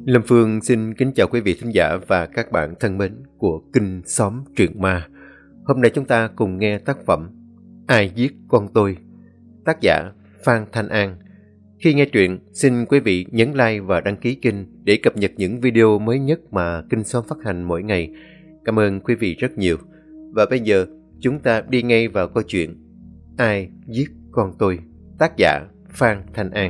Lâm Phương xin kính chào quý vị thính giả và các bạn thân mến của Kinh Xóm Truyện Ma. Hôm nay chúng ta cùng nghe tác phẩm Ai Giết Con Tôi, tác giả Phan Thanh An. Khi nghe truyện, xin quý vị nhấn like và đăng ký kênh để cập nhật những video mới nhất mà Kinh Xóm phát hành mỗi ngày. Cảm ơn quý vị rất nhiều. Và bây giờ, chúng ta đi ngay vào câu chuyện Ai Giết Con Tôi, tác giả Phan Thanh An.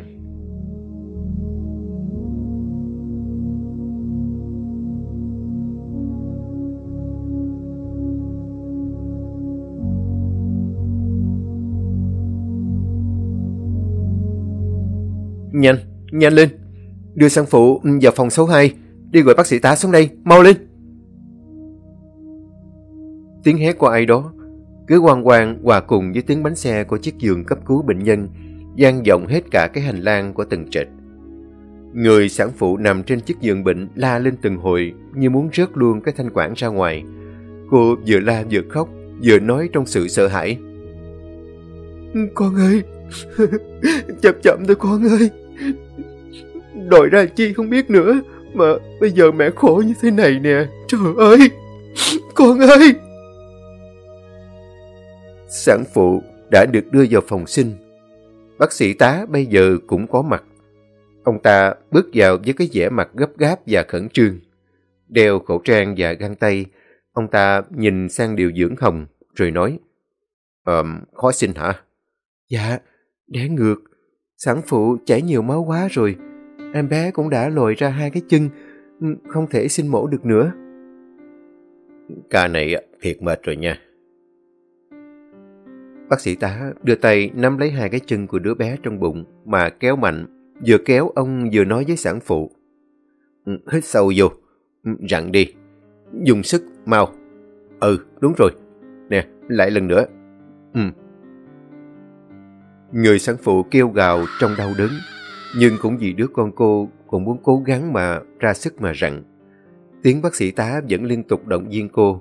Nhanh lên, đưa sản phụ vào phòng số 2, đi gọi bác sĩ tá xuống đây, mau lên. Tiếng hét của ai đó cứ oang oang hòa cùng với tiếng bánh xe của chiếc giường cấp cứu bệnh nhân vang vọng hết cả cái hành lang của tầng trệt. Người sản phụ nằm trên chiếc giường bệnh la lên từng hồi như muốn rớt luôn cái thanh quản ra ngoài. Cô vừa la vừa khóc, vừa nói trong sự sợ hãi: "Con ơi, chậm thôi con ơi. Đòi ra chi không biết nữa, mà bây giờ mẹ khổ như thế này nè. Trời ơi, con ơi!" Sản phụ đã được đưa vào phòng sinh. Bác sĩ tá bây giờ cũng có mặt. Ông ta bước vào với cái vẻ mặt gấp gáp và khẩn trương. Đeo khẩu trang và găng tay, ông ta nhìn sang điều dưỡng Hồng rồi nói: Khó sinh hả? Dạ, đẻ ngược. Sản phụ chảy nhiều máu quá rồi. Em bé cũng đã lồi ra 2 cái chân, không thể sinh mổ được nữa. Ca này thiệt mệt rồi nha. Bác sĩ tá đưa tay nắm lấy 2 cái chân của đứa bé trong bụng mà kéo mạnh. Vừa kéo ông vừa nói với sản phụ: Hít sâu vô, rặn đi, dùng sức, mau. Đúng rồi. Nè, lại lần nữa. Người sản phụ kêu gào trong đau đớn, nhưng cũng vì đứa con cô cũng muốn cố gắng mà ra sức mà rặn. Tiếng bác sĩ tá vẫn liên tục động viên cô: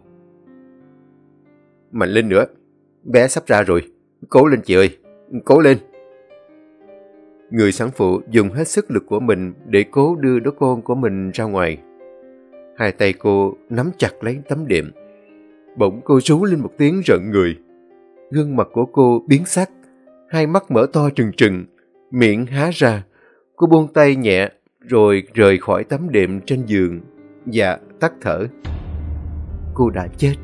Mạnh lên nữa, bé sắp ra rồi, cố lên chị ơi, cố lên. Người sản phụ dùng hết sức lực của mình để cố đưa đứa con của mình ra ngoài. 2 tay cô nắm chặt lấy tấm đệm. Bỗng cô rú lên một tiếng rợn người. Gương mặt của cô biến sắc, 2 mắt mở to trừng trừng, miệng há ra. Cô buông tay nhẹ rồi rời khỏi tấm đệm trên giường và tắt thở. Cô đã chết.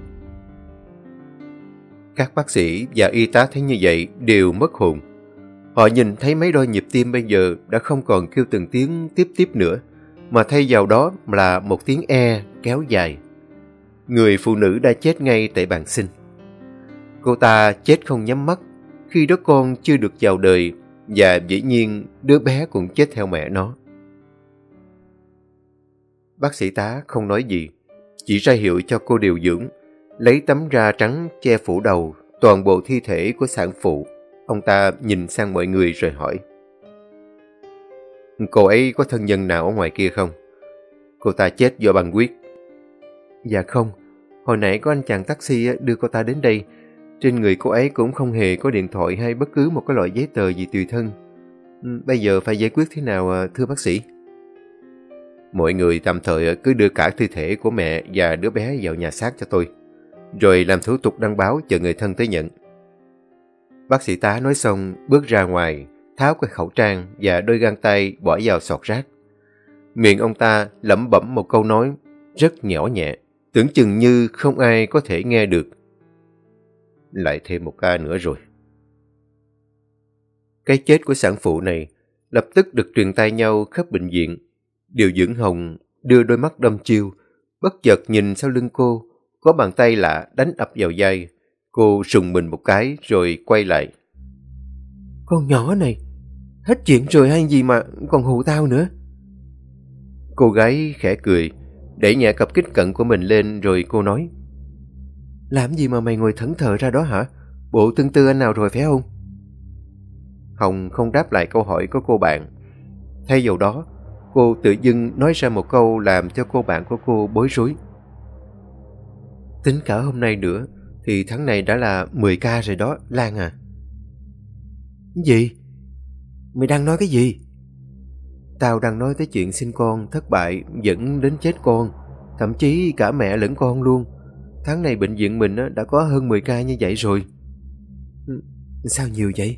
Các bác sĩ và y tá thấy như vậy đều mất hồn. Họ nhìn thấy mấy đôi nhịp tim bây giờ đã không còn kêu từng tiếng tiếp nữa, mà thay vào đó là một tiếng e kéo dài. Người phụ nữ đã chết ngay tại bàn sinh. Cô ta chết không nhắm mắt khi đứa con chưa được chào đời, và dĩ nhiên đứa bé cũng chết theo mẹ nó. Bác sĩ tá không nói gì, chỉ ra hiệu cho cô điều dưỡng lấy tấm da trắng che phủ đầu toàn bộ thi thể của sản phụ. Ông ta nhìn sang mọi người rồi hỏi: Cô ấy có thân nhân nào ở ngoài kia không? Cô ta chết do băng huyết. Dạ không, hồi nãy có anh chàng taxi đưa cô ta đến đây. Trên người cô ấy cũng không hề có điện thoại hay bất cứ một cái loại giấy tờ gì tùy thân. Bây giờ phải giải quyết thế nào thưa bác sĩ? Mọi người tạm thời cứ đưa cả thi thể của mẹ và đứa bé vào nhà xác cho tôi, rồi làm thủ tục đăng báo chờ người thân tới nhận. Bác sĩ tá nói xong bước ra ngoài, tháo cái khẩu trang và đôi găng tay bỏ vào sọt rác. Miệng ông ta lẩm bẩm một câu nói rất nhỏ nhẹ, tưởng chừng như không ai có thể nghe được: Lại thêm một ca nữa rồi. Cái chết của sản phụ này lập tức được truyền tai nhau khắp bệnh viện. Điều dưỡng Hồng đưa đôi mắt đăm chiêu, bất chợt nhìn sau lưng cô, có bàn tay lạ đánh ập vào vai. Cô rùng mình một cái rồi quay lại: Con nhỏ này, hết chuyện rồi hay gì mà còn hù tao nữa? Cô gái khẽ cười, đẩy nhẹ cặp kính cận của mình lên rồi cô nói: Làm gì mà mày ngồi thẫn thờ ra đó hả? Bộ tương tư anh nào rồi phải không? Hồng không đáp lại câu hỏi của cô bạn. Thay vào đó, cô tự dưng nói ra một câu làm cho cô bạn của cô bối rối: Tính cả hôm nay nữa thì tháng này đã là 10 ca rồi đó, Lan à. Gì? Mày đang nói cái gì? Tao đang nói tới chuyện sinh con thất bại dẫn đến chết con, thậm chí cả mẹ lẫn con luôn. Tháng này bệnh viện mình đã có hơn 10 ca như vậy rồi. Sao nhiều vậy?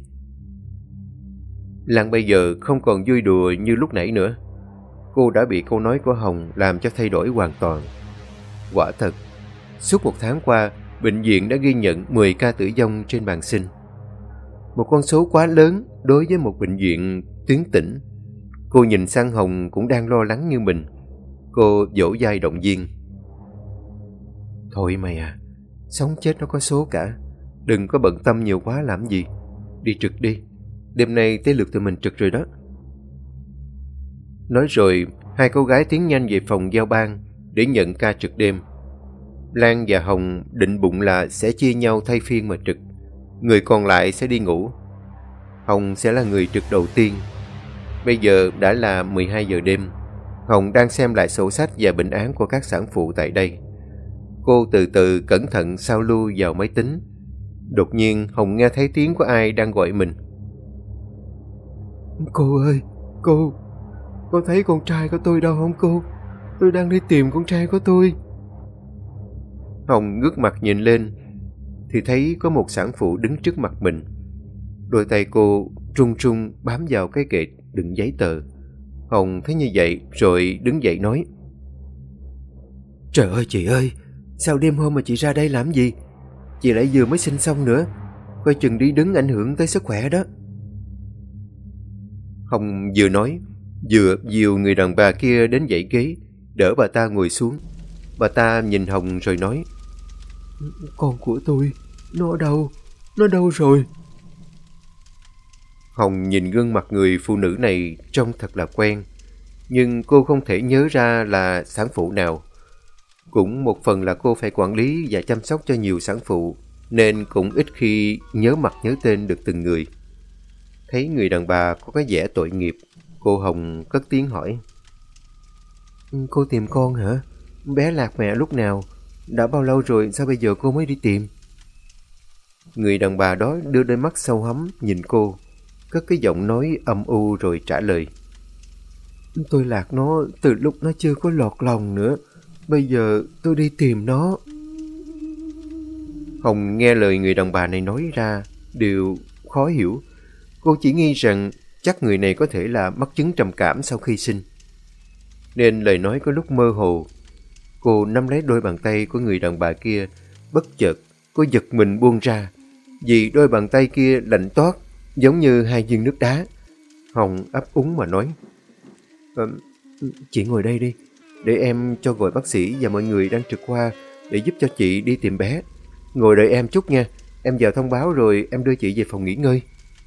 Lan bây giờ không còn vui đùa như lúc nãy nữa. Cô đã bị câu nói của Hồng làm cho thay đổi hoàn toàn. Quả thật, suốt một tháng qua, bệnh viện đã ghi nhận 10 ca tử vong trên bàn sinh. Một con số quá lớn đối với một bệnh viện tuyến tỉnh. Cô nhìn sang Hồng cũng đang lo lắng như mình. Cô vỗ vai động viên. Thôi mày à, sống chết nó có số cả. Đừng có bận tâm nhiều quá làm gì. Đi trực đi. Đêm nay tới lượt tụi mình trực rồi đó. Nói rồi, hai cô gái tiến nhanh về phòng giao ban để nhận ca trực đêm. Lan và Hồng định bụng là sẽ chia nhau thay phiên mà trực. Người còn lại sẽ đi ngủ. Hồng sẽ là người trực đầu tiên. Bây giờ đã là 12 giờ đêm. Hồng đang xem lại sổ sách và bệnh án của các sản phụ tại đây. Cô từ từ cẩn thận sao lưu vào máy tính. Đột nhiên Hồng nghe thấy tiếng của ai đang gọi mình. Cô ơi, cô thấy con trai của tôi đâu không cô? Tôi đang đi tìm con trai của tôi. Hồng ngước mặt nhìn lên thì thấy có một sản phụ đứng trước mặt mình. Đôi tay cô run run bám vào cái kệ đựng giấy tờ. Hồng thấy như vậy rồi đứng dậy nói. Trời ơi chị ơi, sao đêm hôm mà chị ra đây làm gì? Chị lại vừa mới sinh xong nữa, coi chừng đi đứng ảnh hưởng tới sức khỏe đó. Hồng vừa nói vừa dìu người đàn bà kia đến dãy ghế, đỡ bà ta ngồi xuống. Bà ta nhìn Hồng rồi nói. Con của tôi, nó đâu rồi? Hồng nhìn gương mặt người phụ nữ này trông thật là quen, nhưng cô không thể nhớ ra là sản phụ nào. Cũng một phần là cô phải quản lý và chăm sóc cho nhiều sản phụ, nên cũng ít khi nhớ mặt nhớ tên được từng người. Thấy người đàn bà có cái vẻ tội nghiệp, cô Hồng cất tiếng hỏi. Cô tìm con hả? Bé lạc mẹ lúc nào? Đã bao lâu rồi sao bây giờ cô mới đi tìm? Người đàn bà đó đưa đôi mắt sâu hắm nhìn cô, cất cái giọng nói âm u rồi trả lời. Tôi lạc nó từ lúc nó chưa có lọt lòng nữa. Bây giờ tôi đi tìm nó. Hồng nghe lời người đàn bà này nói ra điều khó hiểu. Cô chỉ nghi rằng chắc người này có thể là mắc chứng trầm cảm sau khi sinh, nên lời nói có lúc mơ hồ. Cô nắm lấy đôi bàn tay của người đàn bà kia. Bất chợt cô giật mình buông ra, vì đôi bàn tay kia lạnh toát giống như hai viên nước đá. Hồng ấp úng mà nói. Chị ngồi đây đi, để em cho gọi bác sĩ và mọi người đang trực khoa để giúp cho chị đi tìm bé. Ngồi đợi em chút nha, em vào thông báo rồi em đưa chị về phòng nghỉ ngơi.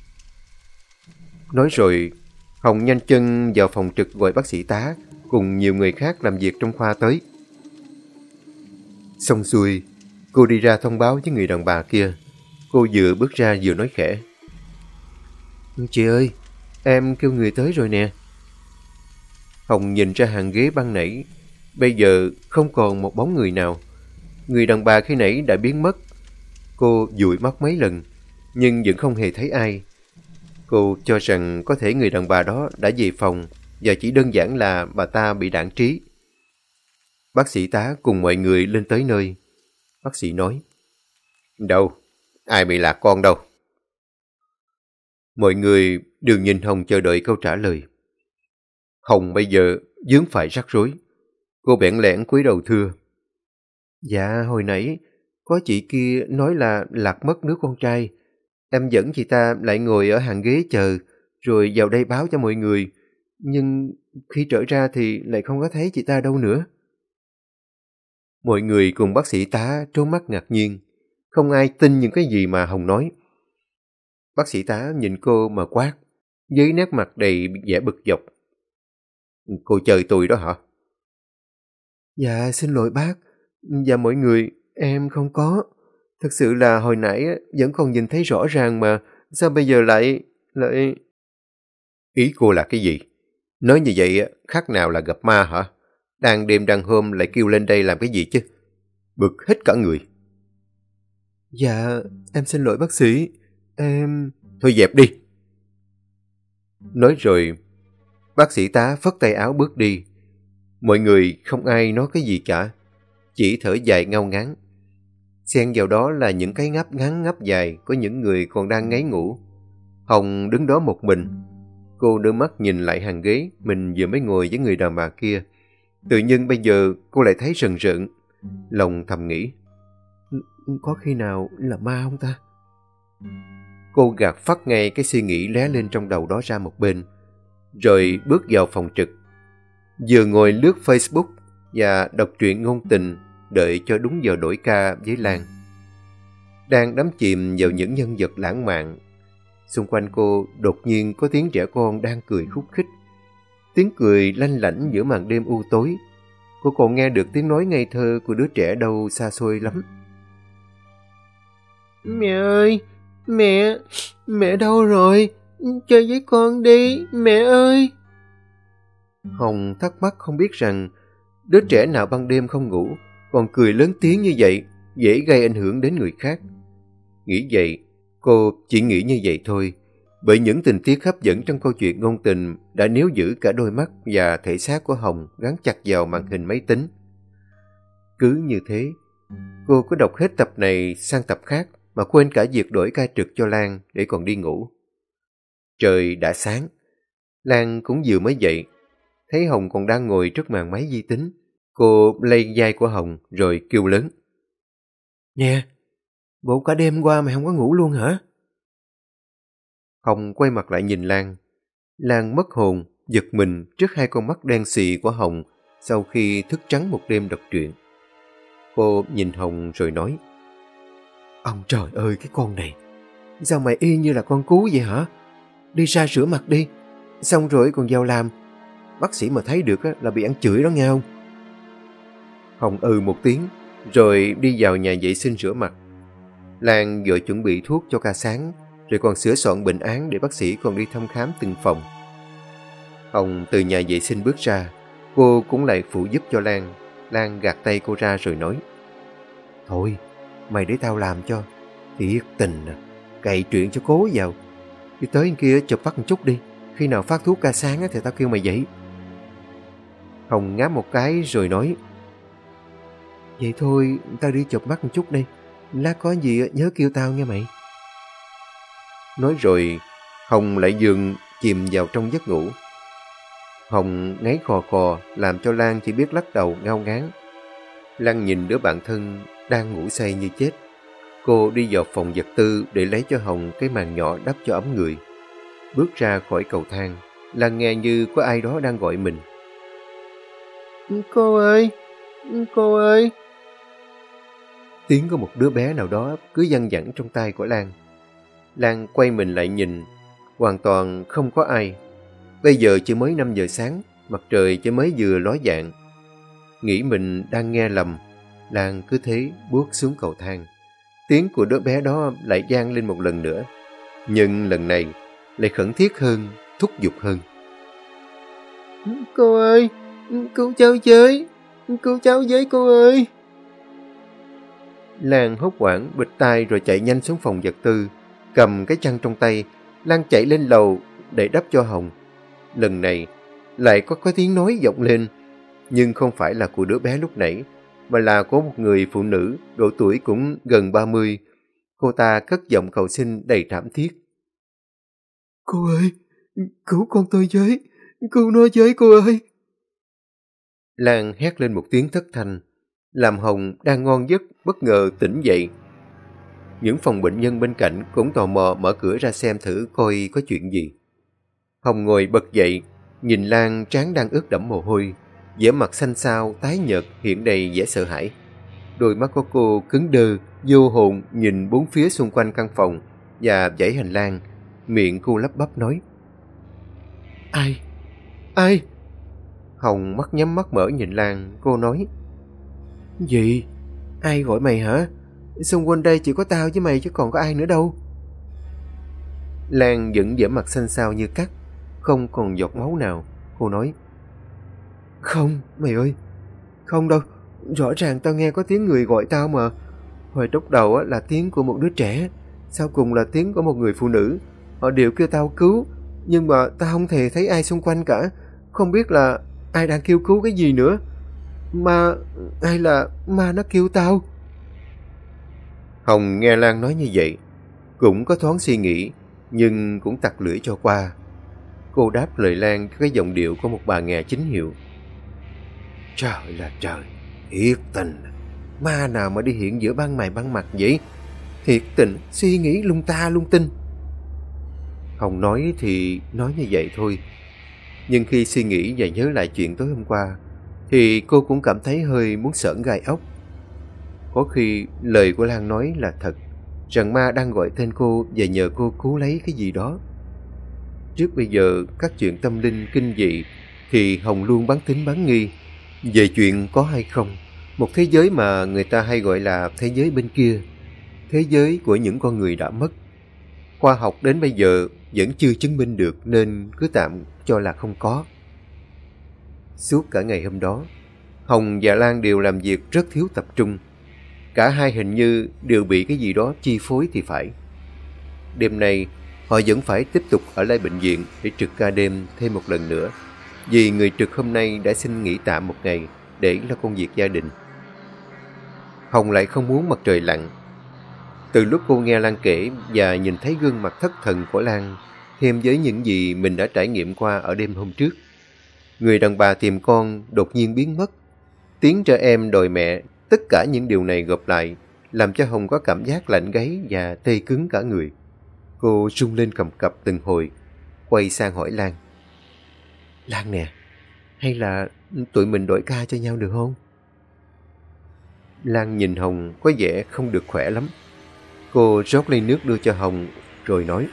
Nói rồi, Hồng nhanh chân vào phòng trực gọi bác sĩ tá cùng nhiều người khác làm việc trong khoa tới. Xong xuôi, cô đi ra thông báo với người đàn bà kia. Cô vừa bước ra vừa nói khẽ. Chị ơi, em kêu người tới rồi nè. Hồng nhìn ra hàng ghế ban nãy. Bây giờ không còn một bóng người nào. Người đàn bà khi nãy đã biến mất. Cô dụi mắt mấy lần, nhưng vẫn không hề thấy ai. Cô cho rằng có thể người đàn bà đó đã về phòng và chỉ đơn giản là bà ta bị đãng trí. Bác sĩ tá cùng mọi người lên tới nơi. Bác sĩ nói. Đâu? Ai bị lạc con đâu? Mọi người đều nhìn Hồng chờ đợi câu trả lời. Hồng bây giờ vướng phải rắc rối. Cô bẽn lẽn cúi đầu thưa. Dạ, hồi nãy có chị kia nói là lạc mất đứa con trai. Em dẫn chị ta lại ngồi ở hàng ghế chờ, rồi vào đây báo cho mọi người. Nhưng khi trở ra thì lại không có thấy chị ta đâu nữa. Mọi người cùng bác sĩ tá trố mắt ngạc nhiên. Không ai tin những cái gì mà Hồng nói. Bác sĩ tá nhìn cô mà quát, với nét mặt đầy vẻ bực dọc. Cô chơi tôi đó hả? Dạ, xin lỗi bác. Và mọi người, em không có. Thật sự là hồi nãy vẫn còn nhìn thấy rõ ràng mà. Sao bây giờ lại... Ý cô là cái gì? Nói như vậy khác nào là gặp ma hả? Đang đêm đang hôm lại kêu lên đây làm cái gì chứ? Bực hết cả người. Dạ, em xin lỗi bác sĩ. Em... Thôi dẹp đi. Nói rồi, Bác sĩ tá phất tay áo bước đi. Mọi người không ai nói cái gì cả, chỉ thở dài ngao ngán. Xen vào đó là những cái ngáp ngắn ngáp dài của những người còn đang ngáy ngủ. Hồng đứng đó một mình. Cô đưa mắt nhìn lại hàng ghế mình vừa mới ngồi với người đàn bà kia. Tự nhiên bây giờ cô lại thấy rần rợn. Lòng thầm nghĩ, có khi nào là ma không ta? Cô gạt phắt ngay cái suy nghĩ lóe lên trong đầu đó ra một bên, rồi bước vào phòng trực. Vừa ngồi lướt Facebook và đọc truyện ngôn tình, đợi cho đúng giờ đổi ca với Lan. Đang đắm chìm vào những nhân vật lãng mạn, xung quanh cô đột nhiên có tiếng trẻ con đang cười khúc khích. Tiếng cười lanh lảnh giữa màn đêm u tối. Cô còn nghe được tiếng nói ngây thơ của đứa trẻ đâu xa xôi lắm. Mẹ ơi, mẹ đâu rồi? Chơi với con đi, mẹ ơi. Hồng thắc mắc không biết rằng đứa trẻ nào ban đêm không ngủ còn cười lớn tiếng như vậy, dễ gây ảnh hưởng đến người khác. Nghĩ vậy, cô chỉ nghĩ như vậy thôi, bởi những tình tiết hấp dẫn trong câu chuyện ngôn tình đã níu giữ cả đôi mắt và thể xác của Hồng gắn chặt vào màn hình máy tính. Cứ như thế, cô có đọc hết tập này sang tập khác mà quên cả việc đổi ca trực cho Lan để còn đi ngủ. Trời đã sáng, Lan cũng vừa mới dậy. Thấy Hồng còn đang ngồi trước màn máy vi tính, cô lay vai của Hồng rồi kêu lớn. Nè, bộ cả đêm qua mày không có ngủ luôn hả? Hồng quay mặt lại nhìn Lan. Lan mất hồn, giật mình trước hai con mắt đen xì của Hồng sau khi thức trắng một đêm đọc truyện. Cô nhìn Hồng rồi nói. Ông trời ơi, cái con này, sao mày y như là con cú vậy hả? Đi ra rửa mặt đi, xong rồi còn vào làm. Bác sĩ mà thấy được là bị ăn chửi đó nghe không? Hồng một tiếng, rồi đi vào nhà vệ sinh rửa mặt. Lan vừa chuẩn bị thuốc cho ca sáng, rồi còn sửa soạn bệnh án để bác sĩ còn đi thăm khám từng phòng. Hồng từ nhà vệ sinh bước ra, cô cũng lại phụ giúp cho Lan. Lan gạt tay cô ra rồi nói. Thôi, mày để tao làm cho. Thiệt tình à, cày chuyện cho cố vào. Đi tới bên kia chụp bắt một chút đi. Khi nào phát thuốc ca sáng thì tao kêu mày dậy. Hồng ngáp một cái rồi nói. Vậy thôi, tao đi chụp mắt một chút đi. Lát có gì nhớ kêu tao nghe mày. Nói rồi, Hồng lại dường chìm vào trong giấc ngủ. Hồng ngáy khò khò làm cho Lan chỉ biết lắc đầu ngao ngán. Lan nhìn đứa bạn thân đang ngủ say như chết. Cô đi vào phòng vật tư để lấy cho Hồng cái màn nhỏ đắp cho ấm người. Bước ra khỏi cầu thang, Lan nghe như có ai đó đang gọi mình. Cô ơi, cô ơi. Tiếng của một đứa bé nào đó cứ văng vẳng trong tai của Lan. Lan quay mình lại nhìn, hoàn toàn không có ai. Bây giờ chỉ mới 5 giờ sáng, mặt trời chỉ mới vừa ló dạng. Nghĩ mình đang nghe lầm, Lan cứ thế bước xuống cầu thang. Tiếng của đứa bé đó lại vang lên một lần nữa, nhưng lần này lại khẩn thiết hơn, thúc giục hơn. Cô ơi, cứu cháu với, cứu cháu với cô ơi. Lan hốt hoảng bịt tai rồi chạy nhanh xuống phòng vật tư. Cầm cái chăn trong tay, Lan chạy lên lầu để đắp cho Hồng. Lần này lại có tiếng nói vọng lên, nhưng không phải là của đứa bé lúc nãy, mà là của một người phụ nữ độ tuổi cũng gần 30. Cô ta cất giọng cầu xin đầy thảm thiết. Cô ơi, cứu con tôi với, cứu nó với cô ơi. Lan hét lên một tiếng thất thanh, làm Hồng đang ngon giấc bất ngờ tỉnh dậy. Những phòng bệnh nhân bên cạnh cũng tò mò mở cửa ra xem thử coi có chuyện gì. Hồng ngồi bật dậy, nhìn Lan trán đang ướt đẫm mồ hôi, vẻ mặt xanh xao, tái nhợt hiện đầy vẻ sợ hãi. Đôi mắt của cô cứng đơ, vô hồn nhìn bốn phía xung quanh căn phòng và dãy hành lang. Miệng cô lắp bắp nói. Ai? Ai? Hồng mắt nhắm mắt mở nhìn Lan, cô nói. Gì? Ai gọi mày hả? Xung quanh đây chỉ có tao với mày chứ còn có ai nữa đâu. Lan vẫn vẻ mặt xanh xao như cắt, không còn giọt máu nào. Cô nói. Không, mày ơi, không đâu. Rõ ràng tao nghe có tiếng người gọi tao mà. Hồi lúc đầu là tiếng của một đứa trẻ, sau cùng là tiếng của một người phụ nữ. Họ đều kêu tao cứu, nhưng mà tao không hề thấy ai xung quanh cả. không biết là ai đang kêu cứu cái gì nữa. Ma, hay là ma nó kêu tao? Hồng nghe Lan nói như vậy, cũng có thoáng suy nghĩ, nhưng cũng tặc lưỡi cho qua. Cô đáp lời Lan cái giọng điệu của một bà nghè chính hiệu. Trời là trời, thiệt tình, ma nào mà đi hiện giữa ban mày ban mặt vậy? Thiệt tình, suy nghĩ lung ta lung tinh. Hồng nói thì nói như vậy thôi, nhưng khi suy nghĩ và nhớ lại chuyện tối hôm qua, thì cô cũng cảm thấy hơi muốn sởn gai ốc. Có khi lời của Lan nói là thật, rằng ma đang gọi tên cô và nhờ cô cứu lấy cái gì đó. Trước bây giờ, các chuyện tâm linh kinh dị thì Hồng luôn bán tín bán nghi. Về chuyện có hay không, một thế giới mà người ta hay gọi là thế giới bên kia, thế giới của những con người đã mất. Khoa học đến bây giờ vẫn chưa chứng minh được, nên cứ tạm cho là không có. Suốt cả ngày hôm đó, Hồng và Lan đều làm việc rất thiếu tập trung. Cả hai hình như đều bị cái gì đó chi phối thì phải. Đêm nay, họ vẫn phải tiếp tục ở lại bệnh viện để trực ca đêm thêm một lần nữa, vì người trực hôm nay đã xin nghỉ tạm một ngày để lo công việc gia đình. Hồng lại không muốn mặt trời lặn. Từ lúc cô nghe Lan kể và nhìn thấy gương mặt thất thần của Lan, thêm với những gì mình đã trải nghiệm qua ở đêm hôm trước, người đàn bà tìm con đột nhiên biến mất, tiếng trẻ em đòi mẹ, tất cả những điều này gộp lại làm cho Hồng có cảm giác lạnh gáy và tê cứng cả người. Cô rung lên cầm cập từng hồi, quay sang hỏi Lan. Lan nè, hay là tụi mình đổi ca cho nhau được không? Lan nhìn Hồng có vẻ không được khỏe lắm. Cô rót ly nước đưa cho Hồng rồi nói.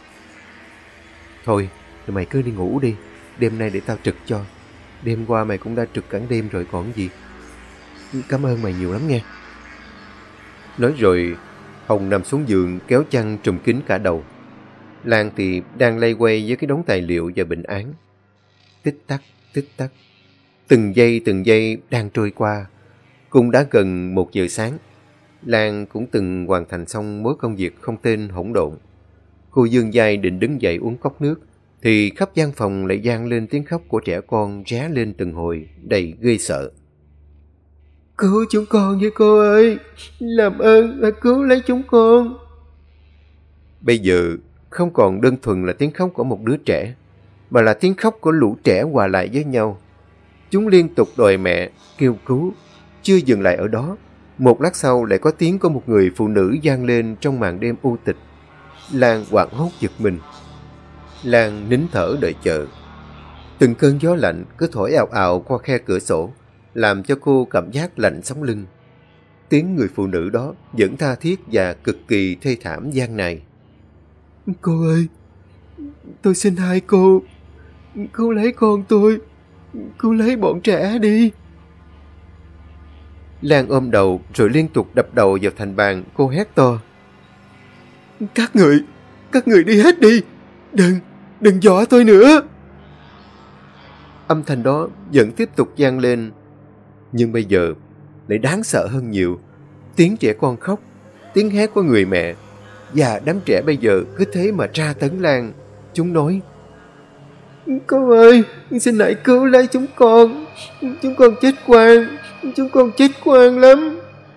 Thôi, tụi mày cứ đi ngủ đi, đêm nay để tao trực cho. Đêm qua mày cũng đã trực cả đêm rồi còn gì. Cảm ơn mày nhiều lắm nghe. Nói rồi, Hồng nằm xuống giường kéo chăn trùm kín cả đầu. Lan thì đang lay quay với cái đống tài liệu và bệnh án. Tích tắc, tích tắc. Từng giây đang trôi qua. Cũng đã gần 1 giờ sáng. Lan cũng từng hoàn thành xong mối công việc không tên hỗn độn. Cô vươn vai định đứng dậy uống cốc nước, thì khắp gian phòng lại vang lên tiếng khóc của trẻ con ré lên từng hồi, đầy ghê sợ. Cứu chúng con với cô ơi! Làm ơn hãy cứu lấy chúng con! Bây giờ không còn đơn thuần là tiếng khóc của một đứa trẻ, mà là tiếng khóc của lũ trẻ hòa lại với nhau. Chúng liên tục đòi mẹ, kêu cứu. Chưa dừng lại ở đó, một lát sau lại có tiếng của một người phụ nữ vang lên trong màn đêm u tịch. Lan hoảng hốt giật mình. Lan nín thở đợi chờ. Từng cơn gió lạnh cứ thổi ào ào qua khe cửa sổ, làm cho cô cảm giác lạnh sống lưng. Tiếng người phụ nữ đó vẫn tha thiết và cực kỳ thê thảm gian này. Cô ơi, tôi xin hai cô, cứu lấy con tôi, cứu lấy bọn trẻ đi. Lan ôm đầu rồi liên tục đập đầu vào thành bàn, cô hét to. Các người đi hết đi, đừng dọa tôi nữa. Âm thanh đó vẫn tiếp tục vang lên, nhưng bây giờ lại đáng sợ hơn nhiều. Tiếng trẻ con khóc, tiếng hét của người mẹ, và đám trẻ bây giờ cứ thế mà tra tấn Lan. Chúng nói, cô ơi, xin hãy cứu lấy chúng con chết quang lắm.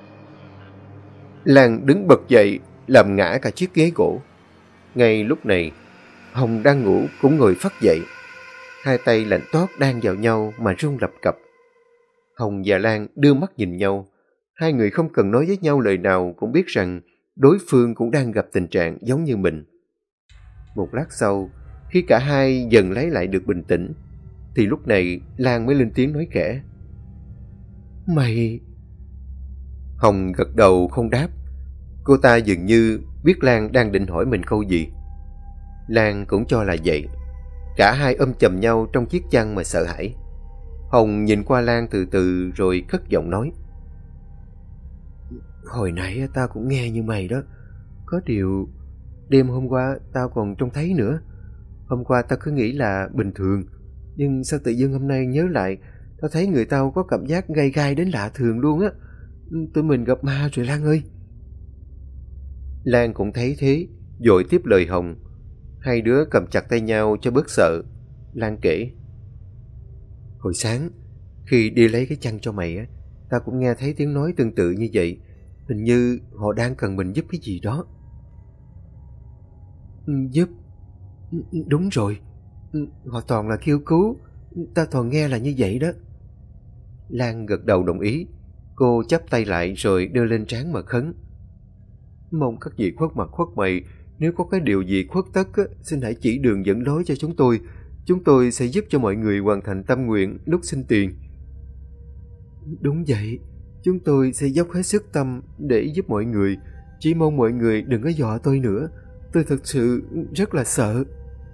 Lan đứng bật dậy, làm ngã cả chiếc ghế gỗ. Ngay lúc này, Hồng đang ngủ cũng ngồi phắt dậy. Hai tay lạnh toát đan vào nhau mà run lập cập. Hồng và Lan đưa mắt nhìn nhau. Hai người không cần nói với nhau lời nào cũng biết rằng đối phương cũng đang gặp tình trạng giống như mình. Một lát sau, khi cả hai dần lấy lại được bình tĩnh, thì lúc này Lan mới lên tiếng nói khẽ. Mày... Hồng gật đầu không đáp. Cô ta dường như biết Lan đang định hỏi mình câu gì. Lan cũng cho là vậy. Cả hai ôm chầm nhau trong chiếc chăn mà sợ hãi. Hồng nhìn qua Lan từ từ rồi cất giọng nói. Hồi nãy tao cũng nghe như mày đó. Có điều đêm hôm qua tao còn trông thấy nữa. Hôm qua tao cứ nghĩ là bình thường, nhưng sao tự dưng hôm nay nhớ lại, tao thấy người tao có cảm giác gai gai đến lạ thường luôn á. Tụi mình gặp ma rồi Lan ơi. Lan cũng thấy thế, vội tiếp lời Hồng. Hai đứa cầm chặt tay nhau cho bớt sợ. Lan kể. Hồi sáng, khi đi lấy cái chăn cho mày á, ta cũng nghe thấy tiếng nói tương tự như vậy. Hình như họ đang cần mình giúp cái gì đó. Giúp? Đúng rồi. Họ toàn là kêu cứu. Ta toàn nghe là như vậy đó. Lan gật đầu đồng ý. Cô chắp tay lại rồi đưa lên trán mà khấn. Mong các vị khuất mặt khuất mày, nếu có cái điều gì khuất tất á, xin hãy chỉ đường dẫn lối cho chúng tôi. Chúng tôi sẽ giúp cho mọi người hoàn thành tâm nguyện lúc xin tiền. Đúng vậy, chúng tôi sẽ dốc hết sức tâm để giúp mọi người. Chỉ mong mọi người đừng có dọa tôi nữa. Tôi thật sự rất là sợ.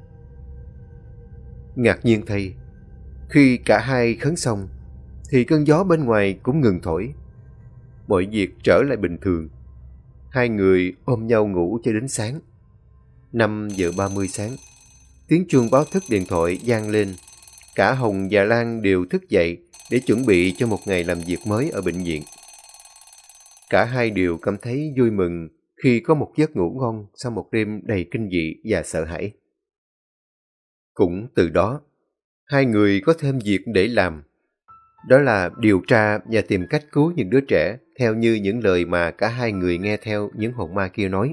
Ngạc nhiên thay, khi cả hai khấn xong, thì cơn gió bên ngoài cũng ngừng thổi. Mọi việc trở lại bình thường. Hai người ôm nhau ngủ cho đến sáng. 5:30 sáng, tiếng chuông báo thức điện thoại vang lên. Cả Hồng và Lan đều thức dậy để chuẩn bị cho một ngày làm việc mới ở bệnh viện. Cả hai đều cảm thấy vui mừng khi có một giấc ngủ ngon sau một đêm đầy kinh dị và sợ hãi. Cũng từ đó, hai người có thêm việc để làm. Đó là điều tra và tìm cách cứu những đứa trẻ theo như những lời mà cả hai người nghe theo những hồn ma kia nói.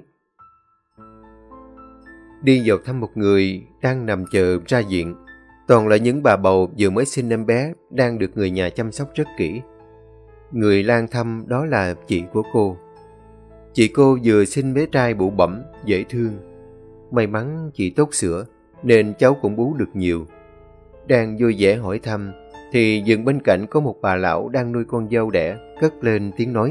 Đi vào thăm một người đang nằm chờ ra viện. Toàn là những bà bầu vừa mới sinh em bé đang được người nhà chăm sóc rất kỹ. Người Lan thăm đó là chị của cô. Chị cô vừa sinh bé trai bụ bẫm, dễ thương. May mắn chị tốt sữa nên cháu cũng bú được nhiều. Đang vui vẻ hỏi thăm thì dừng bên cạnh có một bà lão đang nuôi con dâu đẻ cất lên tiếng nói.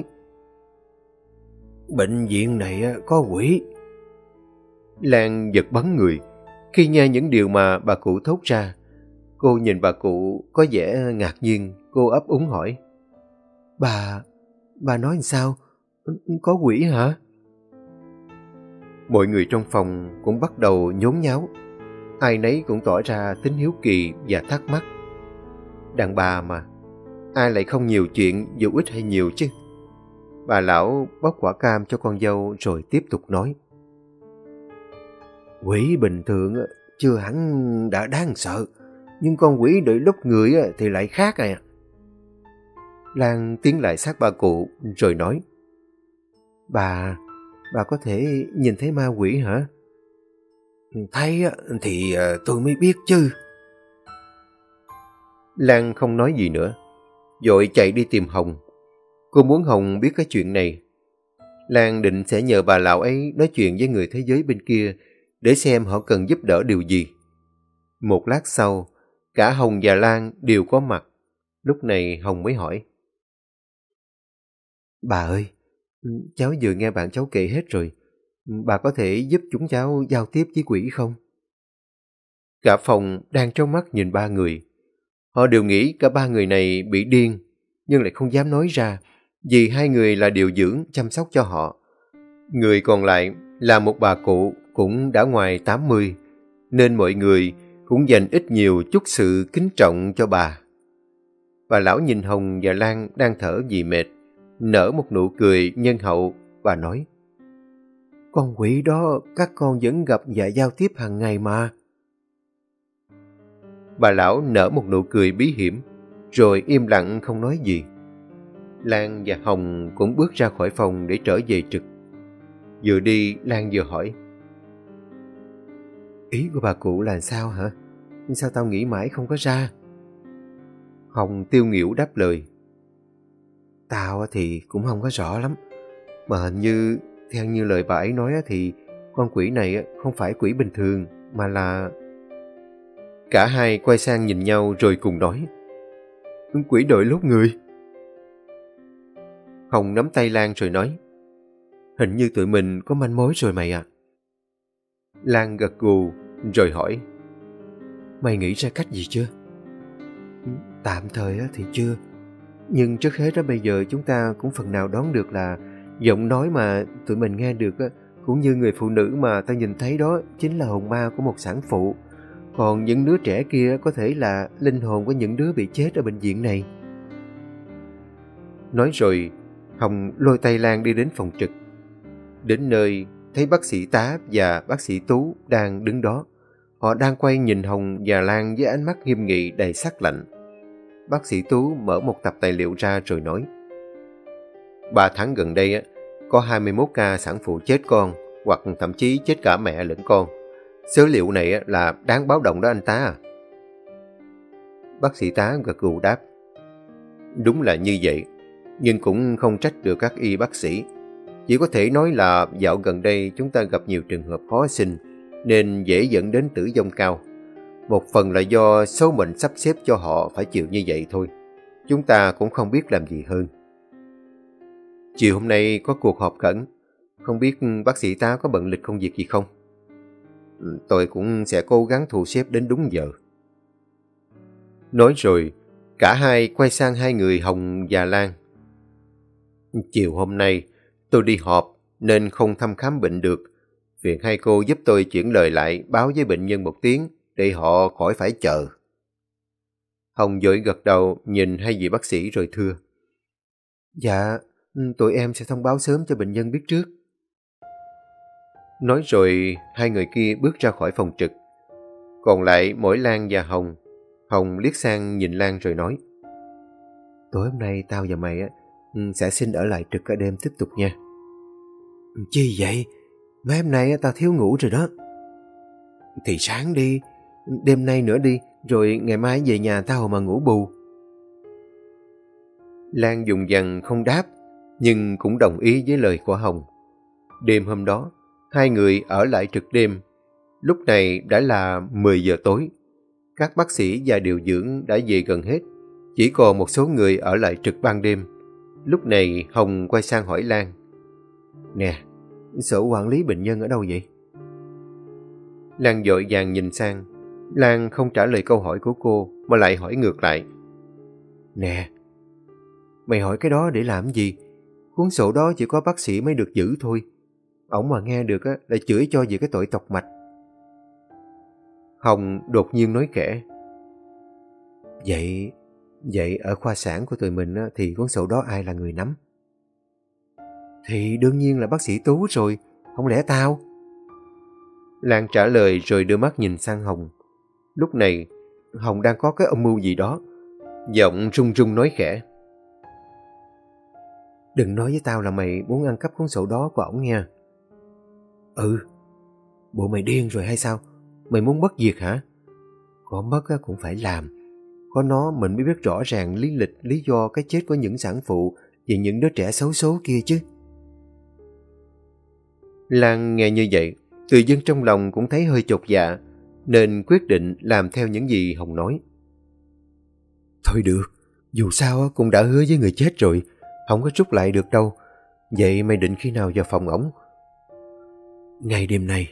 Bệnh viện này có quỷ. Lan giật bắn người khi nghe những điều mà bà cụ thốt ra. Cô nhìn bà cụ có vẻ ngạc nhiên. Cô ấp úng hỏi. Bà nói sao? Có quỷ hả? Mọi người trong phòng cũng bắt đầu nhốn nháo. Ai nấy cũng tỏ ra tính hiếu kỳ và thắc mắc. Đàn bà mà, ai lại không nhiều chuyện dù ít hay nhiều chứ? Bà lão bóc quả cam cho con dâu rồi tiếp tục nói. Quỷ bình thường chưa hẳn đã đáng sợ, nhưng con quỷ đợi lúc người thì lại khác à. Lan tiến lại sát bà cụ rồi nói. Bà có thể nhìn thấy ma quỷ hả? Thấy thì tôi mới biết chứ. Lan không nói gì nữa, vội chạy đi tìm Hồng. Cô muốn Hồng biết cái chuyện này. Lan định sẽ nhờ bà lão ấy nói chuyện với người thế giới bên kia để xem họ cần giúp đỡ điều gì. Một lát sau, cả Hồng và Lan đều có mặt. Lúc này Hồng mới hỏi. Bà ơi, cháu vừa nghe bạn cháu kể hết rồi. Bà có thể giúp chúng cháu giao tiếp với quỷ không? Cả phòng đang trố mắt nhìn ba người. Họ đều nghĩ cả ba người này bị điên, nhưng lại không dám nói ra, vì hai người là điều dưỡng chăm sóc cho họ. Người còn lại là một bà cụ cũng đã ngoài 80, nên mọi người cũng dành ít nhiều chút sự kính trọng cho bà. Bà lão nhìn Hồng và Lan đang thở vì mệt, nở một nụ cười nhân hậu. Bà nói. Con quỷ đó các con vẫn gặp và giao tiếp hàng ngày mà. Bà lão nở một nụ cười bí hiểm, rồi im lặng không nói gì. Lan và Hồng cũng bước ra khỏi phòng để trở về trực. Vừa đi, Lan vừa hỏi. Ý của bà cụ là sao hả? Sao tao nghĩ mãi không có ra? Hồng tiêu nghỉu đáp lời. Tao thì cũng không có rõ lắm. Mà hình như, theo như lời bà ấy nói thì con quỷ này không phải quỷ bình thường, mà là... Cả hai quay sang nhìn nhau rồi cùng nói. Quỷ đội lốt người. Hồng nắm tay Lan rồi nói. Hình như tụi mình có manh mối rồi mày ạ. Lan gật gù rồi hỏi. Mày nghĩ ra cách gì chưa? Tạm thời thì chưa. Nhưng trước hết bây giờ chúng ta cũng phần nào đoán được là giọng nói mà tụi mình nghe được cũng như người phụ nữ mà ta nhìn thấy đó chính là hồn ma của một sản phụ. Còn những đứa trẻ kia có thể là linh hồn của những đứa bị chết ở bệnh viện này. Nói rồi, Hồng lôi tay Lan đi đến phòng trực. Đến nơi, thấy bác sĩ Tá và bác sĩ Tú đang đứng đó. Họ đang quay nhìn Hồng và Lan với ánh mắt nghiêm nghị đầy sắc lạnh. bác sĩ Tú mở một tập tài liệu ra rồi nói. 3 tháng gần đây có 21 ca sản phụ chết con, hoặc thậm chí chết cả mẹ lẫn con. Số liệu này là đáng báo động đó anh tá. Bác sĩ tá gật gù đáp. Đúng là như vậy, nhưng cũng không trách được các y bác sĩ. Chỉ có thể nói là dạo gần đây chúng ta gặp nhiều trường hợp khó sinh, nên dễ dẫn đến tử vong cao. Một phần là do số mệnh sắp xếp cho họ phải chịu như vậy thôi. Chúng ta cũng không biết làm gì hơn. Chiều hôm nay có cuộc họp khẩn. Không biết bác sĩ tá có bận lịch công việc gì không? Tôi cũng sẽ cố gắng thu xếp đến đúng giờ. Nói rồi, cả hai quay sang hai người Hồng và Lan. Chiều hôm nay, tôi đi họp nên không thăm khám bệnh được. Phiền hai cô giúp tôi chuyển lời lại báo với bệnh nhân một tiếng để họ khỏi phải chờ. Hồng vội gật đầu nhìn hai vị bác sĩ rồi thưa. Dạ, tụi em sẽ thông báo sớm cho bệnh nhân biết trước. Nói rồi, hai người kia bước ra khỏi phòng trực. Còn lại mỗi Lan và Hồng. Hồng liếc sang nhìn Lan rồi nói. Tối hôm nay tao và mày sẽ xin ở lại trực cả đêm tiếp tục nha. Chi vậy? Mấy hôm nay tao thiếu ngủ rồi đó. Thì sáng đi, đêm nay nữa đi, rồi ngày mai về nhà tao mà ngủ bù. Lan dùng dằng không đáp, nhưng cũng đồng ý với lời của Hồng. Đêm hôm đó, hai người ở lại trực đêm. Lúc này đã là 10 giờ tối. Các bác sĩ và điều dưỡng đã về gần hết. Chỉ còn một số người ở lại trực ban đêm. Lúc này Hồng quay sang hỏi Lan. Nè, sổ quản lý bệnh nhân ở đâu vậy? Lan vội vàng nhìn sang. Lan không trả lời câu hỏi của cô mà lại hỏi ngược lại. Nè, mày hỏi cái đó để làm gì? Cuốn sổ đó chỉ có bác sĩ mới được giữ thôi. Ổng mà nghe được lại chửi cho về cái tội tọc mạch. Hồng đột nhiên nói khẽ. Vậy ở khoa sản của tụi mình thì cuốn sổ đó ai là người nắm? Thì đương nhiên là bác sĩ Tú rồi, không lẽ tao? Lan trả lời rồi đưa mắt nhìn sang Hồng. Lúc này, Hồng đang có cái âm mưu gì đó. Giọng run run nói khẽ. Đừng nói với tao là mày muốn ăn cắp cuốn sổ đó của ổng nha. Ừ, bộ mày điên rồi hay sao? Mày muốn mất việc hả? Có mất cũng phải làm. Có nó mình mới biết rõ ràng lý lịch, lý do cái chết của những sản phụ và những đứa trẻ xấu số kia chứ. Lan nghe như vậy, tự dưng trong lòng cũng thấy hơi chột dạ, nên quyết định làm theo những gì Hồng nói. Thôi được, dù sao cũng đã hứa với người chết rồi, không có rút lại được đâu. Vậy mày định khi nào vào phòng ổng? Ngay đêm nay.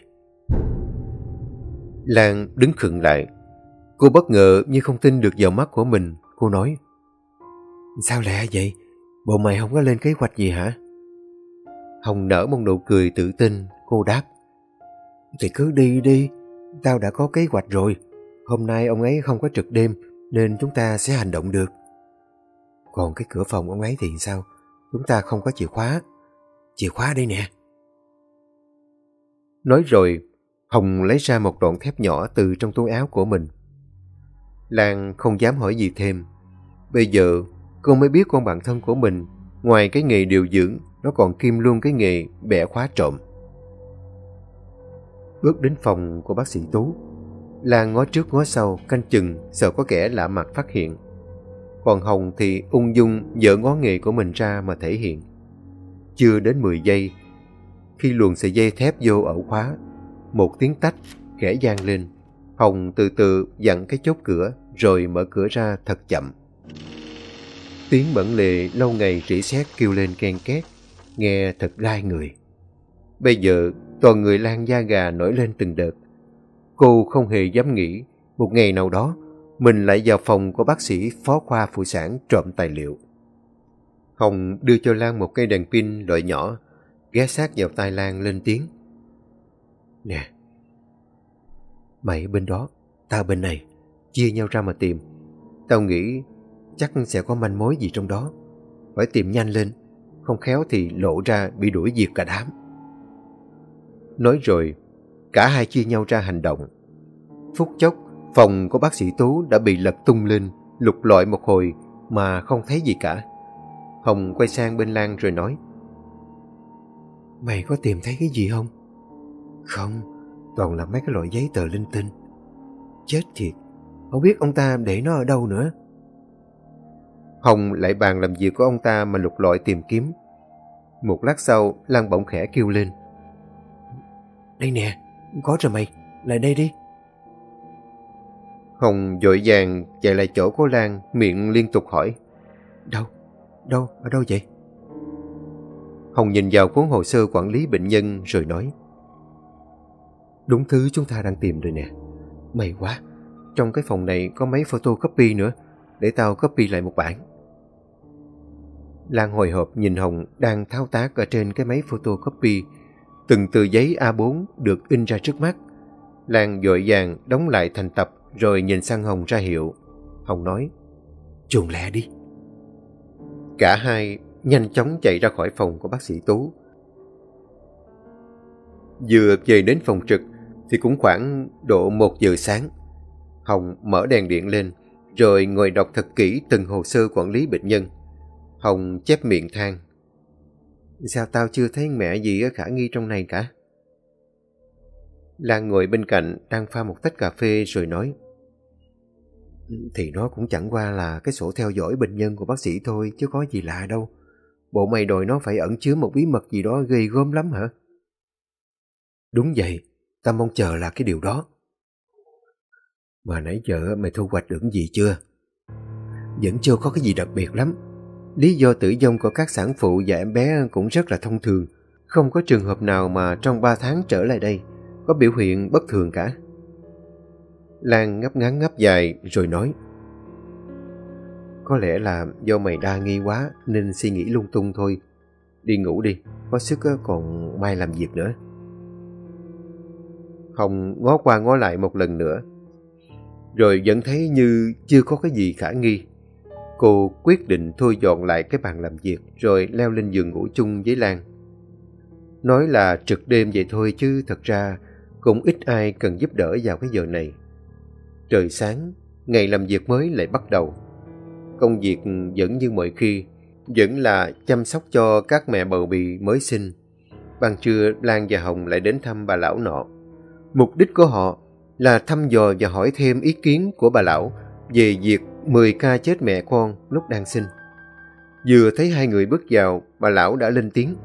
Lan đứng khựng lại. Cô bất ngờ như không tin được vào mắt của mình. Cô nói. Sao lẹ vậy? Bộ mày không có lên kế hoạch gì hả? Hồng nở một nụ cười tự tin. Cô đáp. Thì cứ đi đi. Tao đã có kế hoạch rồi. Hôm nay ông ấy không có trực đêm nên chúng ta sẽ hành động được. Còn cái cửa phòng ông ấy thì sao? Chúng ta không có chìa khóa. Chìa khóa đây nè. Nói rồi, Hồng lấy ra một đoạn thép nhỏ từ trong túi áo của mình. Lan không dám hỏi gì thêm. Bây giờ, cô mới biết con bạn thân của mình, ngoài cái nghề điều dưỡng, nó còn kiêm luôn cái nghề bẻ khóa trộm. Bước đến phòng của bác sĩ Tú, Lan ngó trước ngó sau, canh chừng, sợ có kẻ lạ mặt phát hiện. Còn Hồng thì ung dung dỡ ngó nghề của mình ra mà thể hiện. Chưa đến 10 giây, khi luồn sợi dây thép vô ổ khóa, một tiếng tách khẽ vang lên. Hồng từ từ dặn cái chốt cửa rồi mở cửa ra thật chậm. Tiếng bẩn lề lâu ngày rỉ sét kêu lên ken két, nghe thật gai người. Bây giờ toàn người Lan da gà nổi lên từng đợt. Cô không hề dám nghĩ một ngày nào đó mình lại vào phòng của bác sĩ phó khoa phụ sản trộm tài liệu. Hồng đưa cho Lan một cây đèn pin loại nhỏ, ghé sát vào tai Lan lên tiếng. Nè, mày bên đó, tao bên này, chia nhau ra mà tìm. Tao nghĩ chắc sẽ có manh mối gì trong đó. Phải tìm nhanh lên, không khéo thì lộ ra bị đuổi diệt cả đám. Nói rồi, cả hai chia nhau ra hành động. Phút chốc, phòng của bác sĩ Tú đã bị lật tung lên, lục lọi một hồi mà không thấy gì cả. Hồng quay sang bên Lan rồi nói: Mày có tìm thấy cái gì không? Không, toàn là mấy cái loại giấy tờ linh tinh. Chết thiệt, không biết ông ta để nó ở đâu nữa. Hồng lại bàn làm việc của ông ta mà lục lọi tìm kiếm. Một lát sau, Lan bỗng khẽ kêu lên: Đây nè, có rồi mày, lại đây đi. Hồng vội vàng chạy lại chỗ của Lan, miệng liên tục hỏi: Đâu, ở đâu vậy? Hồng nhìn vào cuốn hồ sơ quản lý bệnh nhân rồi nói: Đúng thứ chúng ta đang tìm rồi nè. May quá, trong cái phòng này có mấy photocopy nữa, để tao copy lại một bản. Lan hồi hộp nhìn Hồng đang thao tác ở trên cái máy photocopy. Từng tờ giấy A4 được in ra trước mắt. Lan vội vàng đóng lại thành tập rồi nhìn sang Hồng ra hiệu. Hồng nói: Chuồn lẹ đi. Cả hai nhanh chóng chạy ra khỏi phòng của bác sĩ Tú. Vừa về đến phòng trực thì cũng khoảng độ 1 giờ sáng. Hồng mở đèn điện lên rồi ngồi đọc thật kỹ từng hồ sơ quản lý bệnh nhân. Hồng chép miệng than: Sao tao chưa thấy mẹ gì khả nghi trong này cả? Lan ngồi bên cạnh đang pha một tách cà phê rồi nói: Thì nó cũng chẳng qua là cái sổ theo dõi bệnh nhân của bác sĩ thôi, chứ có gì lạ đâu. Bộ mày đòi nó phải ẩn chứa một bí mật gì đó ghê gớm lắm hả? Đúng vậy, tao mong chờ là cái điều đó. Mà nãy giờ mày thu hoạch được gì chưa? Vẫn chưa có cái gì đặc biệt lắm. Lý do tử vong của các sản phụ và em bé cũng rất là thông thường. Không có trường hợp nào mà trong 3 tháng trở lại đây có biểu hiện bất thường cả. Lan ngáp ngắn ngáp dài rồi nói: Có lẽ là do mày đa nghi quá nên suy nghĩ lung tung thôi. Đi ngủ đi, có sức còn mai làm việc nữa. Hồng ngó qua ngó lại một lần nữa, rồi vẫn thấy như chưa có cái gì khả nghi. Cô quyết định thôi dọn lại cái bàn làm việc rồi leo lên giường ngủ chung với Lan. Nói là trực đêm vậy thôi chứ thật ra cũng ít ai cần giúp đỡ vào cái giờ này. Trời sáng, ngày làm việc mới lại bắt đầu. Công việc vẫn như mọi khi, vẫn là chăm sóc cho các mẹ bầu bì mới sinh. Ban trưa, Lan và Hồng lại đến thăm bà lão nọ. Mục đích của họ là thăm dò và hỏi thêm ý kiến của bà lão về việc 10 ca chết mẹ con lúc đang sinh. Vừa thấy hai người bước vào, bà lão đã lên tiếng: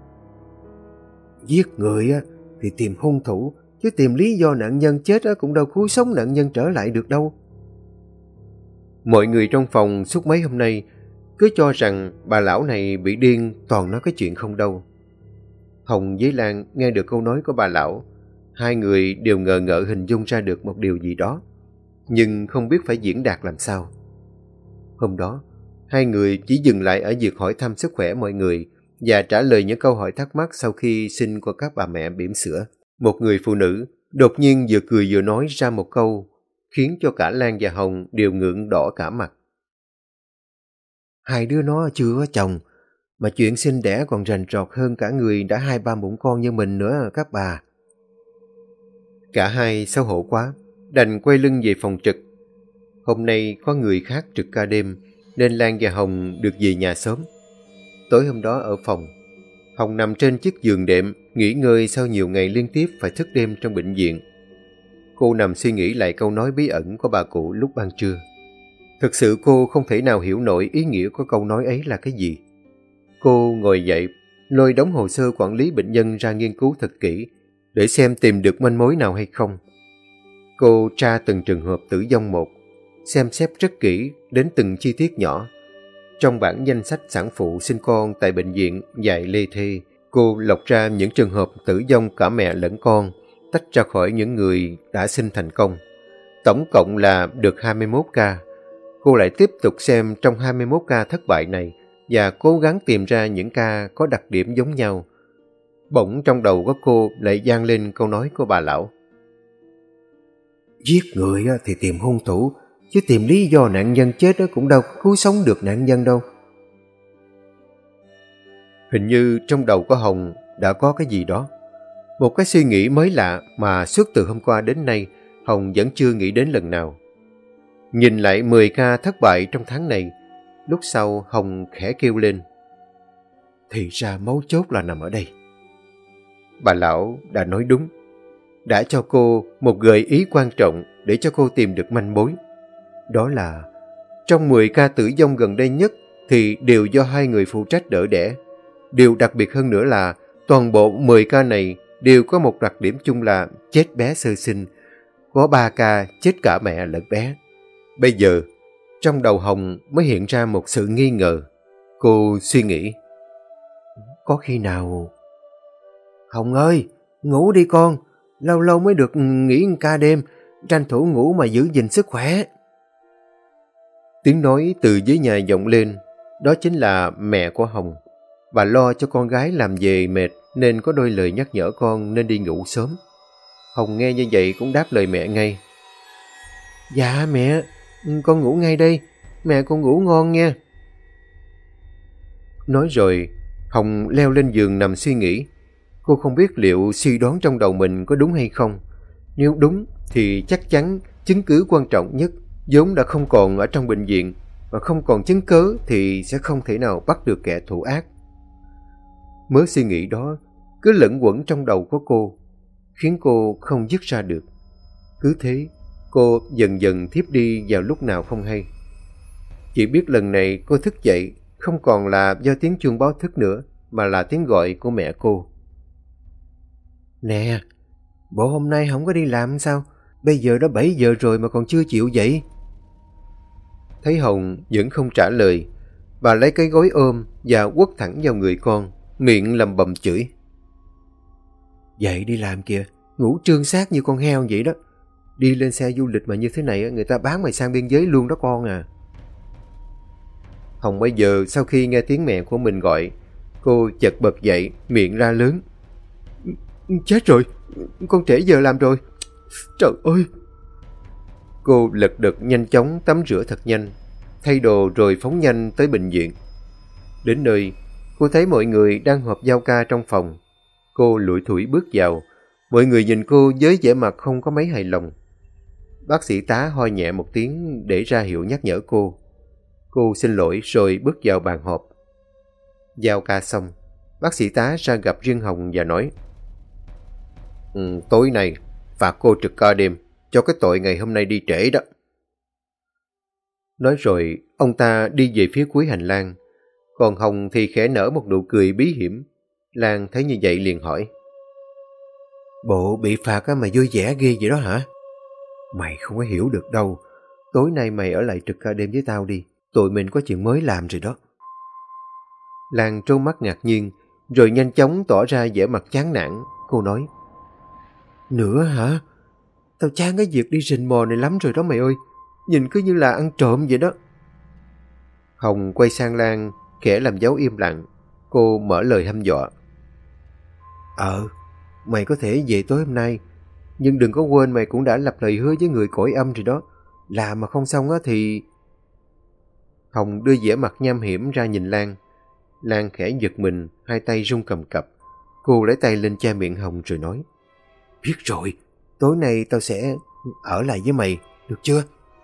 Giết người thì tìm hung thủ, chứ tìm lý do nạn nhân chết cũng đâu cứu sống nạn nhân trở lại được đâu. Mọi người trong phòng suốt mấy hôm nay cứ cho rằng bà lão này bị điên, toàn nói cái chuyện không đâu. Hồng với Lan nghe được câu nói của bà lão, hai người đều ngờ ngợ hình dung ra được một điều gì đó, nhưng không biết phải diễn đạt làm sao. Hôm đó, hai người chỉ dừng lại ở việc hỏi thăm sức khỏe mọi người và trả lời những câu hỏi thắc mắc sau khi sinh của các bà mẹ bỉm sữa. Một người phụ nữ đột nhiên vừa cười vừa nói ra một câu khiến cho cả Lan và Hồng đều ngượng đỏ cả mặt. Hai đứa nó chưa có chồng, mà chuyện sinh đẻ còn rành rọt hơn cả người đã 2-3 bụng con như mình nữa các bà. Cả hai xấu hổ quá, đành quay lưng về phòng trực. Hôm nay có người khác trực ca đêm, nên Lan và Hồng được về nhà sớm. Tối hôm đó ở phòng, Hồng nằm trên chiếc giường đệm, nghỉ ngơi sau nhiều ngày liên tiếp phải thức đêm trong bệnh viện. Cô nằm suy nghĩ lại câu nói bí ẩn của bà cụ lúc ban trưa. Thực sự cô không thể nào hiểu nổi ý nghĩa của câu nói ấy là cái gì. Cô ngồi dậy, lôi đống hồ sơ quản lý bệnh nhân ra nghiên cứu thật kỹ, để xem tìm được manh mối nào hay không. Cô tra từng trường hợp tử vong một, xem xét rất kỹ đến từng chi tiết nhỏ. Trong bản danh sách sản phụ sinh con tại bệnh viện dạy Lê Thê, cô lọc ra những trường hợp tử vong cả mẹ lẫn con, tách ra khỏi những người đã sinh thành công. Tổng cộng là được 21 ca. Cô lại tiếp tục xem trong 21 ca thất bại này và cố gắng tìm ra những ca có đặc điểm giống nhau. Bỗng trong đầu của cô lại vang lên câu nói của bà lão: Giết người thì tìm hung thủ, chứ tìm lý do nạn nhân chết cũng đâu có cứu sống được nạn nhân đâu. Hình như trong đầu của Hồng đã có cái gì đó. Một cái suy nghĩ mới lạ mà suốt từ hôm qua đến nay Hồng vẫn chưa nghĩ đến lần nào. Nhìn lại 10 ca thất bại trong tháng này, lúc sau Hồng khẽ kêu lên. Thì ra mấu chốt là nằm ở đây. Bà lão đã nói đúng. Đã cho cô một gợi ý quan trọng để cho cô tìm được manh mối. Đó là trong 10 ca tử vong gần đây nhất thì đều do 2 người phụ trách đỡ đẻ. Điều đặc biệt hơn nữa là toàn bộ 10 ca này đều có một đặc điểm chung là chết bé sơ sinh. Có 3 ca chết cả mẹ lẫn bé. Bây giờ, trong đầu Hồng mới hiện ra một sự nghi ngờ. Cô suy nghĩ. Có khi nào... Hồng ơi, ngủ đi con. Lâu lâu mới được nghỉ ca đêm, tranh thủ ngủ mà giữ gìn sức khỏe. Tiếng nói từ dưới nhà vọng lên. Đó chính là mẹ của Hồng. Bà lo cho con gái làm về mệt nên có đôi lời nhắc nhở con nên đi ngủ sớm. Hồng nghe như vậy cũng đáp lời mẹ ngay. Dạ mẹ, con ngủ ngay đây. Mẹ con ngủ ngon nha. Nói rồi, Hồng leo lên giường nằm suy nghĩ. Cô không biết liệu suy đoán trong đầu mình có đúng hay không. Nếu đúng thì chắc chắn chứng cứ quan trọng nhất vốn đã không còn ở trong bệnh viện, mà không còn chứng cớ thì sẽ không thể nào bắt được kẻ thủ ác. Mớ suy nghĩ đó cứ lẫn quẩn trong đầu của cô, khiến cô không dứt ra được. Cứ thế, cô dần dần thiếp đi vào lúc nào không hay. Chỉ biết lần này cô thức dậy không còn là do tiếng chuông báo thức nữa, mà là tiếng gọi của mẹ cô. Nè, bộ hôm nay không có đi làm sao? Bây giờ đã 7 giờ rồi mà còn chưa chịu dậy. Thấy Hồng vẫn không trả lời, bà lấy cái gối ôm và quất thẳng vào người con, miệng lầm bầm chửi. Dậy đi làm kìa, ngủ trương xác như con heo vậy đó. Đi lên xe du lịch mà như thế này người ta bán mày sang biên giới luôn đó con à. Hồng bây giờ sau khi nghe tiếng mẹ của mình gọi, cô chợt bật dậy, miệng ra lớn. Chết rồi, con trễ giờ làm rồi. Trời ơi! Cô lật đật nhanh chóng tắm rửa thật nhanh, thay đồ rồi phóng nhanh tới bệnh viện. Đến nơi, cô thấy mọi người đang họp giao ca trong phòng. Cô lủi thủi bước vào, mọi người nhìn cô với vẻ mặt không có mấy hài lòng. Bác sĩ tá ho nhẹ một tiếng để ra hiệu nhắc nhở cô. Cô xin lỗi rồi bước vào bàn họp. Giao ca xong, bác sĩ tá ra gặp riêng Hồng và nói. Tối nay phạt cô trực ca đêm cho cái tội ngày hôm nay đi trễ đó. Nói rồi, ông ta đi về phía cuối hành lang. Còn Hồng thì khẽ nở một nụ cười bí hiểm. Lan thấy như vậy liền hỏi. Bộ bị phạt mà vui vẻ ghê vậy đó hả? Mày không có hiểu được đâu. Tối nay mày ở lại trực ca đêm với tao đi. Tụi mình có chuyện mới làm rồi đó. Lan trố mắt ngạc nhiên, rồi nhanh chóng tỏ ra vẻ mặt chán nản. Cô nói. Nữa hả? Tao chán cái việc đi rình mò này lắm rồi đó mày ơi. Nhìn cứ như là ăn trộm vậy đó. Hồng quay sang Lan, khẽ làm dấu im lặng. Cô mở lời hăm dọa. Mày có thể về tối hôm nay, nhưng đừng có quên mày cũng đã lập lời hứa với người cõi âm rồi đó. Làm mà không xong á thì... Hồng đưa vẻ mặt nham hiểm ra nhìn Lan. Lan khẽ giật mình, hai tay run cầm cập. Cô lấy tay lên che miệng Hồng rồi nói. Biết rồi, tối nay tao sẽ ở lại với mày, được chưa?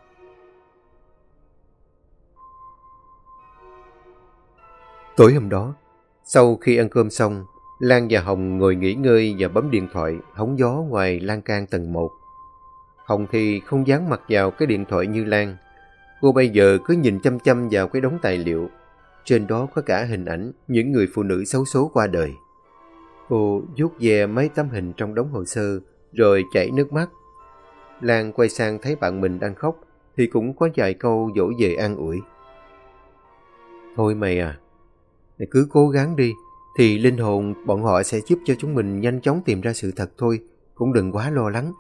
Tối hôm đó, sau khi ăn cơm xong, Lan và Hồng ngồi nghỉ ngơi và bấm điện thoại hóng gió ngoài lan can tầng 1. Hồng thì không dán mặt vào cái điện thoại như Lan. Cô bây giờ cứ nhìn chăm chăm vào cái đống tài liệu. Trên đó có cả hình ảnh những người phụ nữ xấu số qua đời. Cô vuốt ve mấy tấm hình trong đống hồ sơ rồi chảy nước mắt. Lan quay sang thấy bạn mình đang khóc thì cũng có vài câu dỗ về an ủi. Thôi mày à, mày cứ cố gắng đi thì linh hồn bọn họ sẽ giúp cho chúng mình nhanh chóng tìm ra sự thật thôi, cũng đừng quá lo lắng.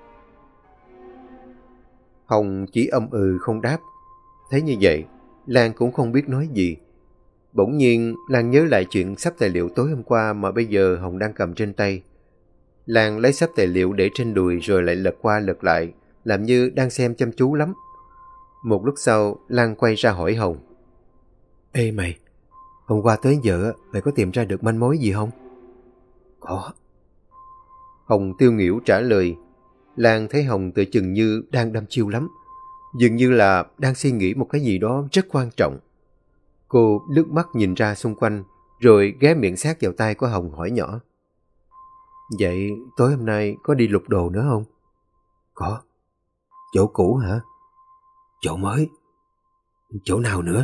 Hồng chỉ âm ừ không đáp. Thấy như vậy, Lan cũng không biết nói gì. Bỗng nhiên Lan nhớ lại chuyện sắp tài liệu tối hôm qua mà bây giờ Hồng đang cầm trên tay. Lan lấy sắp tài liệu để trên đùi rồi lại lật qua lật lại, làm như đang xem chăm chú lắm. Một lúc sau, Lan quay ra hỏi Hồng. Ê mày, hôm qua tới giờ mày có tìm ra được manh mối gì không? Có. Hồng tiêu nghỉu trả lời. Lan thấy Hồng tự chừng như đang đăm chiêu lắm. dường như là đang suy nghĩ một cái gì đó rất quan trọng. Cô lướt mắt nhìn ra xung quanh, rồi ghé miệng sát vào tai của Hồng hỏi nhỏ. Vậy tối hôm nay có đi lục đồ nữa không? Có. Chỗ cũ hả? Chỗ mới? Chỗ nào nữa?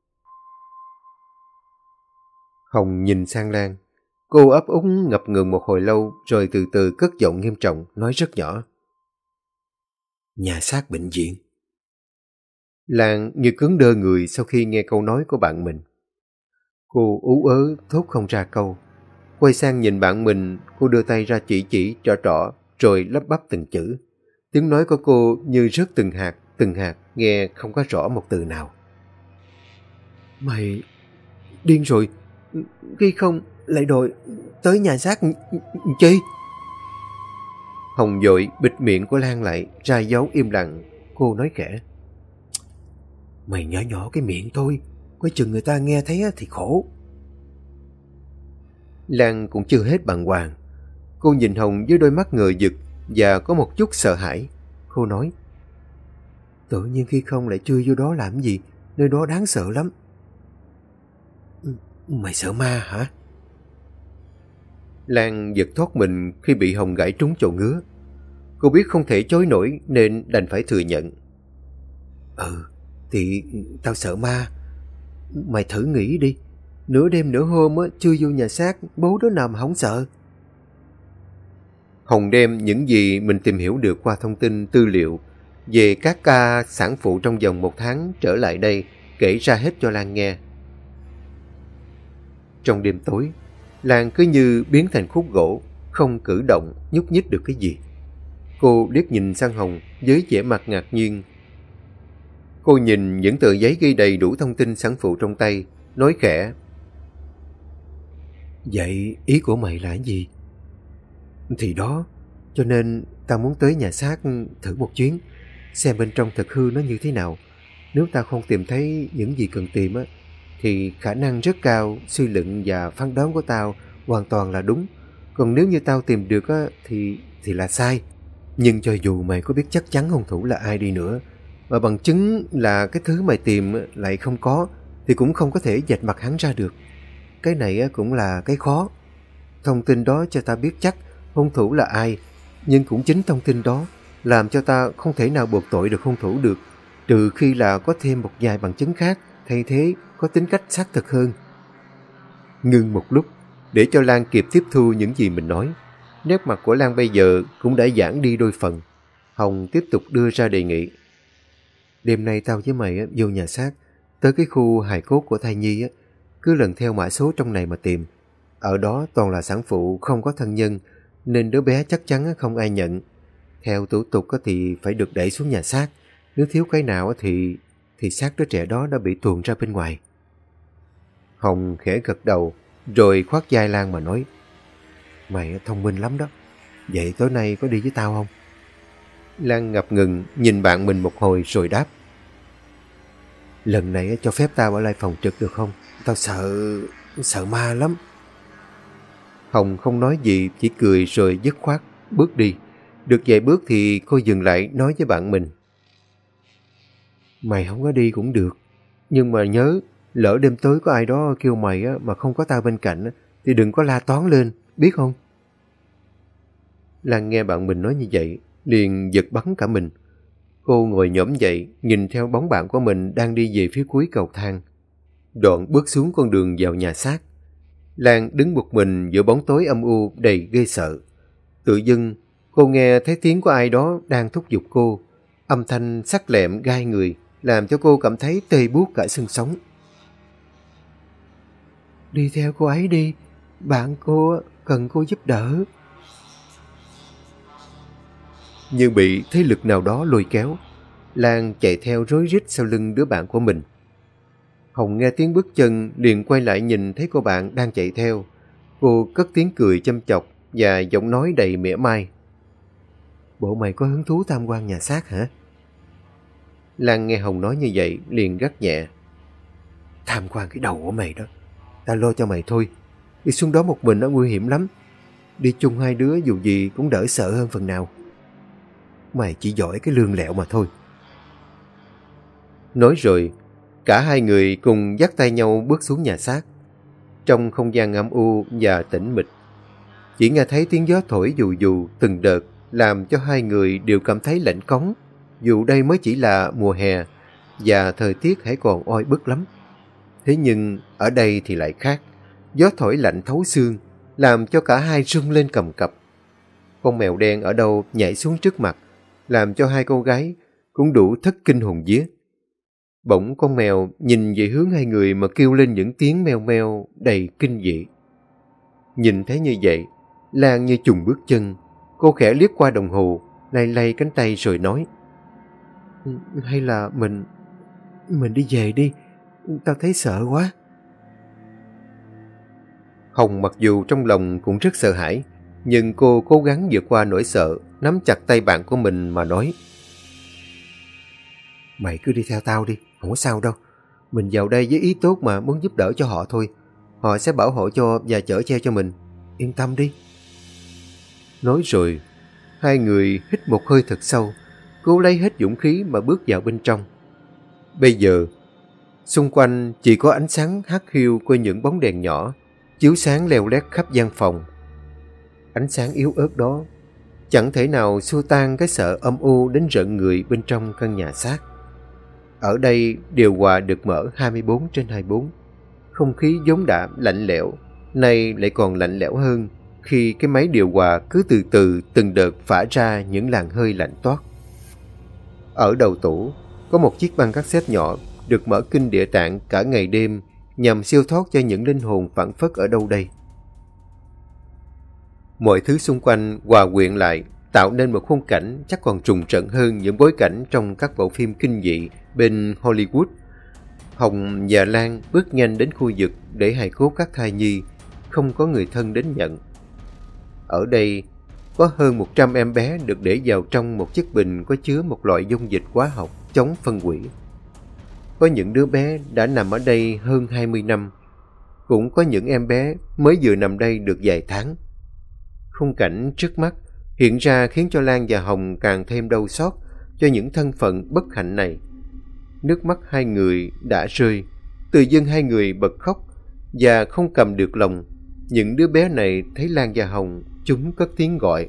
Hồng nhìn sang Lan. Cô ấp úng ngập ngừng một hồi lâu, rồi từ từ cất giọng nghiêm trọng, nói rất nhỏ. Nhà xác bệnh viện. Lan như cứng đơ người sau khi nghe câu nói của bạn mình. Cô ú ớ thốt không ra câu. Quay sang nhìn bạn mình, cô đưa tay ra chỉ trỏ, rồi lắp bắp từng chữ. Tiếng nói của cô như rớt từng hạt, nghe không có rõ một từ nào. Mày điên rồi, khi không lại đòi tới nhà xác chi? Hồng vội bịt miệng của Lan lại, ra dấu im lặng. Cô nói khẽ. Mày nhỏ nhỏ cái miệng thôi, coi chừng người ta nghe thấy thì khổ. Lan cũng chưa hết bàng hoàng. Cô nhìn Hồng với đôi mắt ngờ vực và có một chút sợ hãi. Cô nói. Tự nhiên khi không lại chui vô đó làm gì, nơi đó đáng sợ lắm. Mày sợ ma hả? Lan giật thoát mình khi bị Hồng gãi trúng chỗ ngứa. Cô biết không thể chối nổi nên đành phải thừa nhận. Thì tao sợ ma. Mày thử nghĩ đi, nửa đêm nửa hôm chui vô nhà xác, bố đứa nào mà không sợ. Hồng đem những gì mình tìm hiểu được qua thông tin tư liệu về các ca sản phụ trong vòng 1 tháng trở lại đây kể ra hết cho Lan nghe. Trong đêm tối, Lan cứ như biến thành khúc gỗ, không cử động, nhúc nhích được cái gì. Cô liếc nhìn sang Hồng với vẻ mặt ngạc nhiên. Cô nhìn những tờ giấy ghi đầy đủ thông tin sản phụ trong tay, nói khẽ. Vậy ý của mày là gì? Thì đó, cho nên tao muốn tới nhà xác thử một chuyến, xem bên trong thật hư nó như thế nào. Nếu tao không tìm thấy những gì cần tìm thì khả năng rất cao suy luận và phán đoán của tao hoàn toàn là đúng. Còn nếu như tao tìm được thì là sai. Nhưng cho dù mày có biết chắc chắn hung thủ là ai đi nữa, mà bằng chứng là cái thứ mày tìm lại không có, thì cũng không có thể vạch mặt hắn ra được. Cái này cũng là cái khó. Thông tin đó cho ta biết chắc hung thủ là ai, nhưng cũng chính thông tin đó làm cho ta không thể nào buộc tội được hung thủ được, trừ khi là có thêm một vài bằng chứng khác thay thế có tính cách xác thực hơn. Ngưng một lúc để cho Lan kịp tiếp thu những gì mình nói. Nét mặt của Lan bây giờ cũng đã giãn đi đôi phần. Hồng tiếp tục đưa ra đề nghị. Đêm nay tao với mày vô nhà xác, tới cái khu hài cốt của thai nhi, cứ lần theo mã số trong này mà tìm. Ở đó toàn là sản phụ không có thân nhân, nên đứa bé chắc chắn không ai nhận. Theo thủ tục thì phải được đẩy xuống nhà xác. Nếu thiếu cái nào thì xác đứa trẻ đó đã bị tuồn ra bên ngoài. Hồng khẽ gật đầu, rồi khoác vai Lan mà nói. Mày thông minh lắm đó. Vậy tối nay có đi với tao không? Lan ngập ngừng nhìn bạn mình một hồi rồi đáp. Lần này cho phép tao ở lại phòng trực được không? Tao sợ ma lắm. Hồng không nói gì, chỉ cười rồi dứt khoát bước đi. Được vài bước thì cô dừng lại nói với bạn mình. Mày không có đi cũng được, nhưng mà nhớ, lỡ đêm tối có ai đó kêu mày mà không có tao bên cạnh thì đừng có la toán lên, biết không? Lan nghe bạn mình nói như vậy, liền giật bắn cả mình. Cô ngồi nhổm dậy, nhìn theo bóng bạn của mình đang đi về phía cuối cầu thang. Đoạn bước xuống con đường vào nhà xác. Lan đứng một mình giữa bóng tối âm u đầy ghê sợ. Tự dưng, cô nghe thấy tiếng của ai đó đang thúc giục cô. Âm thanh sắc lẹm gai người, làm cho cô cảm thấy tê buốt cả xương sống. Đi theo cô ấy đi, bạn cô cần cô giúp đỡ. Như bị thế lực nào đó lôi kéo, Lan chạy theo rối rít sau lưng đứa bạn của mình. Hồng nghe tiếng bước chân liền quay lại nhìn thấy cô bạn đang chạy theo. Cô cất tiếng cười châm chọc và giọng nói đầy mỉa mai. Bộ mày có hứng thú tham quan nhà xác hả? Lan nghe Hồng nói như vậy liền gắt nhẹ. Tham quan cái đầu của mày đó, ta lo cho mày thôi. Đi xuống đó một mình nó nguy hiểm lắm. Đi chung hai đứa dù gì cũng đỡ sợ hơn phần nào. Mày chỉ giỏi cái lương lẹo mà thôi. Nói rồi, cả hai người cùng dắt tay nhau bước xuống nhà xác. Trong không gian âm u và tĩnh mịch, chỉ nghe thấy tiếng gió thổi dù dù từng đợt làm cho hai người đều cảm thấy lạnh cóng, dù đây mới chỉ là mùa hè và thời tiết hãy còn oi bức lắm. Thế nhưng ở đây thì lại khác, gió thổi lạnh thấu xương, làm cho cả hai rung lên cầm cập. Con mèo đen ở đâu nhảy xuống trước mặt, làm cho hai cô gái cũng đủ thất kinh hồn vía. Bỗng con mèo nhìn về hướng hai người mà kêu lên những tiếng meo meo đầy kinh dị. Nhìn thấy như vậy, Lan như chùng bước chân, cô khẽ liếc qua đồng hồ, lay lay cánh tay rồi nói: Hay là mình đi về đi, tao thấy sợ quá. Hồng mặc dù trong lòng cũng rất sợ hãi, nhưng cô cố gắng vượt qua nỗi sợ, nắm chặt tay bạn của mình mà nói: Mày cứ đi theo tao đi, không có sao đâu. Mình vào đây với ý tốt mà muốn giúp đỡ cho họ thôi. Họ sẽ bảo hộ cho và chở che cho mình. Yên tâm đi. Nói rồi, hai người hít một hơi thật sâu, cố lấy hết dũng khí mà bước vào bên trong. Bây giờ, xung quanh chỉ có ánh sáng hắt hiu của những bóng đèn nhỏ, chiếu sáng leo lét khắp gian phòng. Ánh sáng yếu ớt đó chẳng thể nào xua tan cái sợ âm u đến rợn người bên trong căn nhà xác. Ở đây điều hòa được mở 24/24. Không khí vốn đã lạnh lẽo, nay lại còn lạnh lẽo hơn khi cái máy điều hòa cứ từ từ từng đợt phả ra những làn hơi lạnh toát. Ở đầu tủ có một chiếc băng cassette nhỏ được mở kinh địa tạng cả ngày đêm nhằm siêu thoát cho những linh hồn phảng phất ở đâu đây. Mọi thứ xung quanh hòa quyện lại tạo nên một khung cảnh chắc còn trùng trận hơn những bối cảnh trong các bộ phim kinh dị bên Hollywood. Hồng và Lan bước nhanh đến khu vực để hài cốt các thai nhi, không có người thân đến nhận. Ở đây có hơn 100 em bé được để vào trong một chiếc bình có chứa một loại dung dịch hóa học chống phân hủy. Có những đứa bé đã nằm ở đây hơn 20 năm, cũng có những em bé mới vừa nằm đây được vài tháng. Khung cảnh trước mắt hiện ra khiến cho Lan và Hồng càng thêm đau xót cho những thân phận bất hạnh này. Nước mắt hai người đã rơi, tự dưng hai người bật khóc và không cầm được lòng. Những đứa bé này thấy Lan và Hồng, chúng cất tiếng gọi: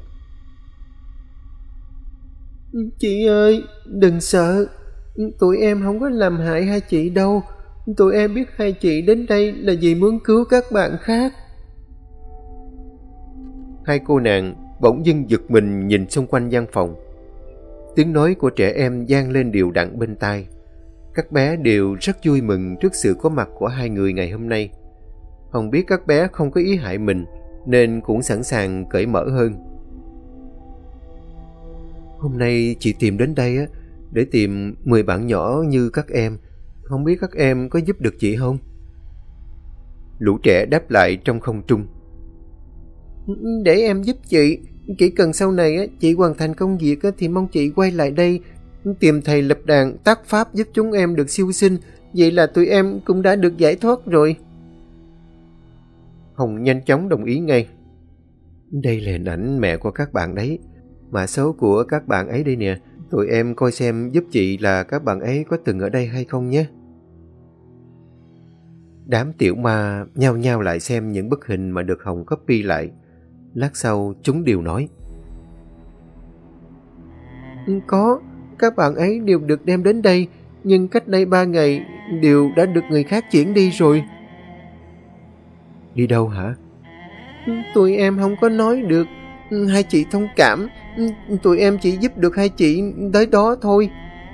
Chị ơi, đừng sợ, tụi em không có làm hại hai chị đâu. Tụi em biết hai chị đến đây là vì muốn cứu các bạn khác. Hai cô nàng bỗng dưng giật mình nhìn xung quanh gian phòng. Tiếng nói của trẻ em vang lên đều đặn bên tai. Các bé đều rất vui mừng trước sự có mặt của hai người ngày hôm nay. Hồng biết các bé không có ý hại mình nên cũng sẵn sàng cởi mở hơn. Hôm nay chị tìm đến đây để tìm 10 bạn nhỏ như các em. Không biết các em có giúp được chị không? Lũ trẻ đáp lại trong không trung: Để em giúp chị. Chỉ cần sau này chị hoàn thành công việc thì mong chị quay lại đây tìm thầy lập đàn tác pháp giúp chúng em được siêu sinh. Vậy là tụi em cũng đã được giải thoát rồi. Hồng nhanh chóng đồng ý ngay. Đây là hình ảnh mẹ của các bạn đấy. Mã số của các bạn ấy đây nè. Tụi em coi xem giúp chị là các bạn ấy có từng ở đây hay không nhé. Đám tiểu ma nhao nhao lại xem những bức hình mà được Hồng copy lại. Lát sau chúng đều nói: Có, các bạn ấy đều được đem đến đây, nhưng cách đây 3 ngày đều đã được người khác chuyển đi rồi. Đi đâu hả? Tụi em không có nói được. Hai chị thông cảm, tụi em chỉ giúp được hai chị tới đó thôi.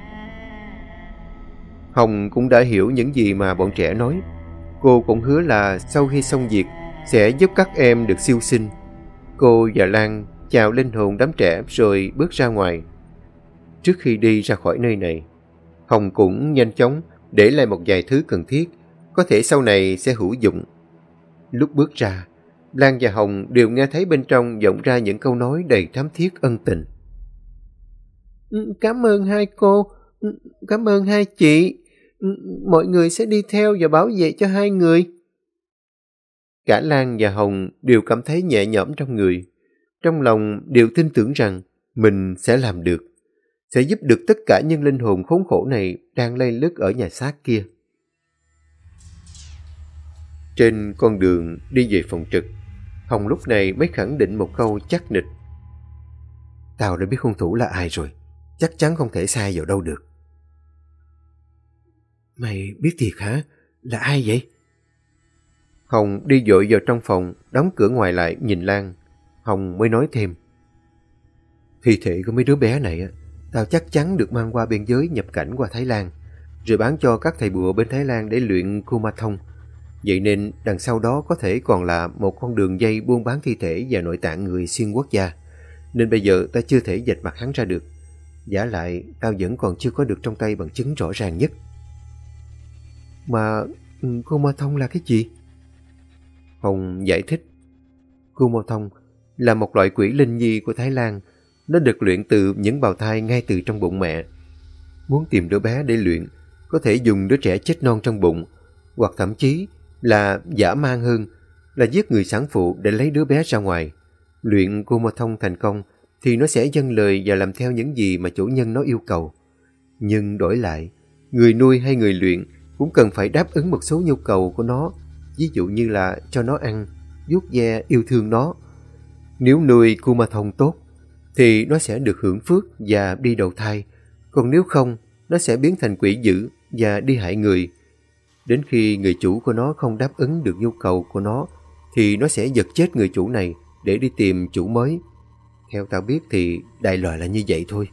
Hồng cũng đã hiểu những gì mà bọn trẻ nói. Cô cũng hứa là sau khi xong việc sẽ giúp các em được siêu sinh. Cô và Lan chào linh hồn đám trẻ rồi bước ra ngoài. Trước khi đi ra khỏi nơi này, Hồng cũng nhanh chóng để lại một vài thứ cần thiết, có thể sau này sẽ hữu dụng. Lúc bước ra, Lan và Hồng đều nghe thấy bên trong vọng ra những câu nói đầy thắm thiết ân tình. Cảm ơn hai cô, cảm ơn hai chị. Mọi người sẽ đi theo và bảo vệ cho hai người. Cả Lan và Hồng đều cảm thấy nhẹ nhõm trong người. Trong lòng đều tin tưởng rằng mình sẽ làm được. sẽ giúp được tất cả những linh hồn khốn khổ này đang lây lất ở nhà xác kia. Trên con đường đi về phòng trực, Hồng lúc này mới khẳng định một câu chắc nịch. Tao đã biết hung thủ là ai rồi, chắc chắn không thể sai vào đâu được. Mày biết thiệt hả? Là ai vậy? Hồng đi vội vào trong phòng, đóng cửa ngoài lại nhìn Lan. Hồng mới nói thêm. Thi thể của mấy đứa bé này, tao chắc chắn được mang qua biên giới nhập cảnh qua Thái Lan, rồi bán cho các thầy bùa bên Thái Lan để luyện Kumathong. Vậy nên đằng sau đó có thể còn là một con đường dây buôn bán thi thể và nội tạng người xuyên quốc gia. Nên bây giờ ta chưa thể vạch mặt hắn ra được. Vả lại, tao vẫn còn chưa có được trong tay bằng chứng rõ ràng nhất. Mà Kumathong là cái gì? Hồng giải thích. Kumathong là một loại quỷ linh nhi của Thái Lan. Nó được luyện từ những bào thai ngay từ trong bụng mẹ. Muốn tìm đứa bé để luyện, có thể dùng đứa trẻ chết non trong bụng, hoặc thậm chí là dã man hơn, là giết người sản phụ để lấy đứa bé ra ngoài. Luyện Kumathong thành công thì nó sẽ dâng lời và làm theo những gì mà chủ nhân nó yêu cầu. Nhưng đổi lại, người nuôi hay người luyện cũng cần phải đáp ứng một số nhu cầu của nó, ví dụ như là cho nó ăn, vuốt ve, yêu thương nó. Nếu nuôi Kumathong tốt thì nó sẽ được hưởng phước và đi đầu thai, còn nếu không, nó sẽ biến thành quỷ dữ và đi hại người. Đến khi người chủ của nó không đáp ứng được nhu cầu của nó thì nó sẽ giật chết người chủ này để đi tìm chủ mới. Theo tao biết thì đại loại là như vậy thôi.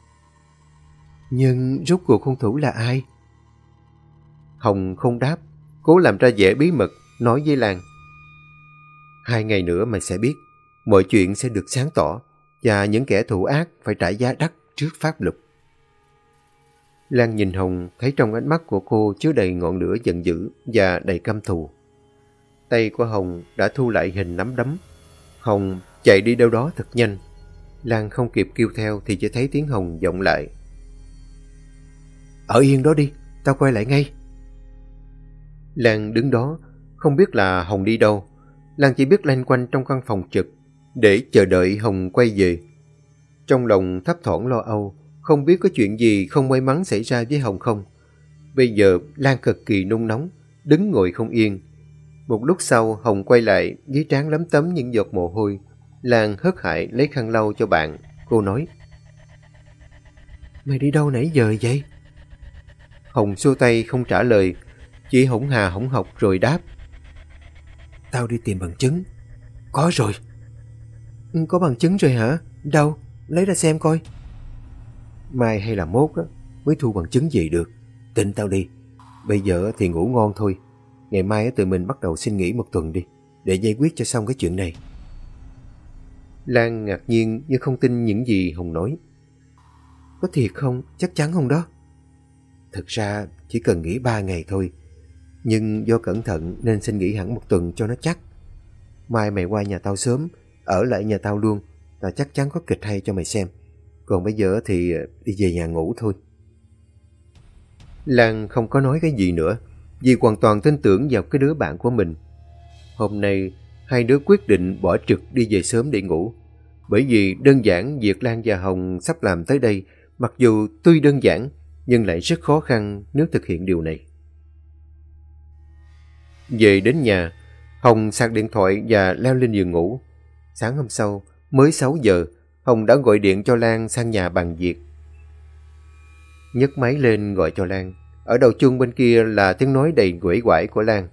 Nhưng rốt cuộc hung thủ là ai? Hồng không đáp, cố làm ra vẻ bí mật, nói với Lan. 2 ngày nữa mày sẽ biết, mọi chuyện sẽ được sáng tỏ và những kẻ thù ác phải trả giá đắt trước pháp luật. Lan nhìn Hồng, thấy trong ánh mắt của cô chứa đầy ngọn lửa giận dữ và đầy căm thù. Tay của Hồng đã thu lại hình nắm đấm. Hồng chạy đi đâu đó thật nhanh. Lan không kịp kêu theo thì chỉ thấy tiếng Hồng vọng lại. Ở yên đó đi, tao quay lại ngay. Lan đứng đó, không biết là Hồng đi đâu. Lan chỉ biết loanh quanh trong căn phòng trực để chờ đợi Hồng quay về. Trong lòng thấp thỏm lo âu, không biết có chuyện gì không may mắn xảy ra với Hồng không. Bây giờ Lan cực kỳ nôn nóng, đứng ngồi không yên. Một lúc sau Hồng quay lại, dưới trán lấm tấm những giọt mồ hôi. Lan hớt hải lấy khăn lau cho bạn. Cô nói. Mày đi đâu nãy giờ vậy? Hồng xua tay không trả lời, chỉ hỗn hà hỗn học rồi đáp. Tao đi tìm bằng chứng. Có rồi. Có bằng chứng rồi hả? Đâu? Lấy ra xem coi. Mai hay là mốt á, mới thu bằng chứng gì được. Tin tao đi. Bây giờ thì ngủ ngon thôi. Ngày mai tụi mình bắt đầu xin nghỉ 1 tuần đi, để giải quyết cho xong cái chuyện này. Lan ngạc nhiên nhưng không tin những gì Hồng nói. Có thiệt không? Chắc chắn không đó? Thực ra chỉ cần nghỉ 3 ngày thôi, nhưng do cẩn thận nên xin nghỉ hẳn 1 tuần cho nó chắc. Mai mày qua nhà tao sớm, ở lại nhà tao luôn. Tao chắc chắn có kịch hay cho mày xem. Còn bây giờ thì đi về nhà ngủ thôi. Lan không có nói cái gì nữa, vì hoàn toàn tin tưởng vào cái đứa bạn của mình. Hôm nay, hai đứa quyết định bỏ trực đi về sớm để ngủ. Bởi vì đơn giản việc Lan và Hồng sắp làm tới đây, mặc dù tuy đơn giản, nhưng lại rất khó khăn nếu thực hiện điều này. Về đến nhà, Hồng sạc điện thoại và leo lên giường ngủ. Sáng hôm sau, mới 6 giờ, Hồng đã gọi điện cho Lan sang nhà bàn việc. Nhấc máy lên gọi cho Lan. Ở đầu chuông bên kia là tiếng nói đầy uể oải của Lan.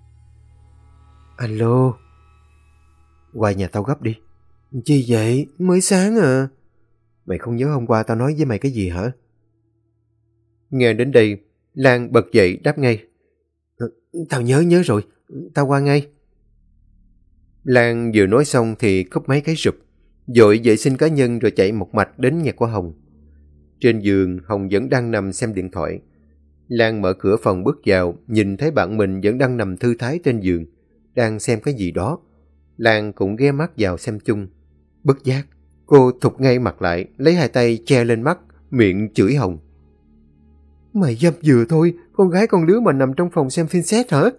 Alo. Qua nhà tao gấp đi. Chi vậy? Mới sáng à? Mày không nhớ hôm qua tao nói với mày cái gì hả? Nghe đến đây, Lan bật dậy đáp ngay. Tao nhớ rồi. Tao qua ngay. Lan vừa nói xong thì cúp máy cái rụp, vội vệ sinh cá nhân rồi chạy một mạch đến nhà của Hồng. Trên giường, Hồng vẫn đang nằm xem điện thoại. Lan mở cửa phòng bước vào, nhìn thấy bạn mình vẫn đang nằm thư thái trên giường, đang xem cái gì đó. Lan cũng ghé mắt vào xem chung. Bất giác, cô thụt ngay mặt lại, lấy 2 tay che lên mắt, miệng chửi Hồng. Mày dâm vừa thôi, con gái con lứa mà nằm trong phòng xem phim xét hả?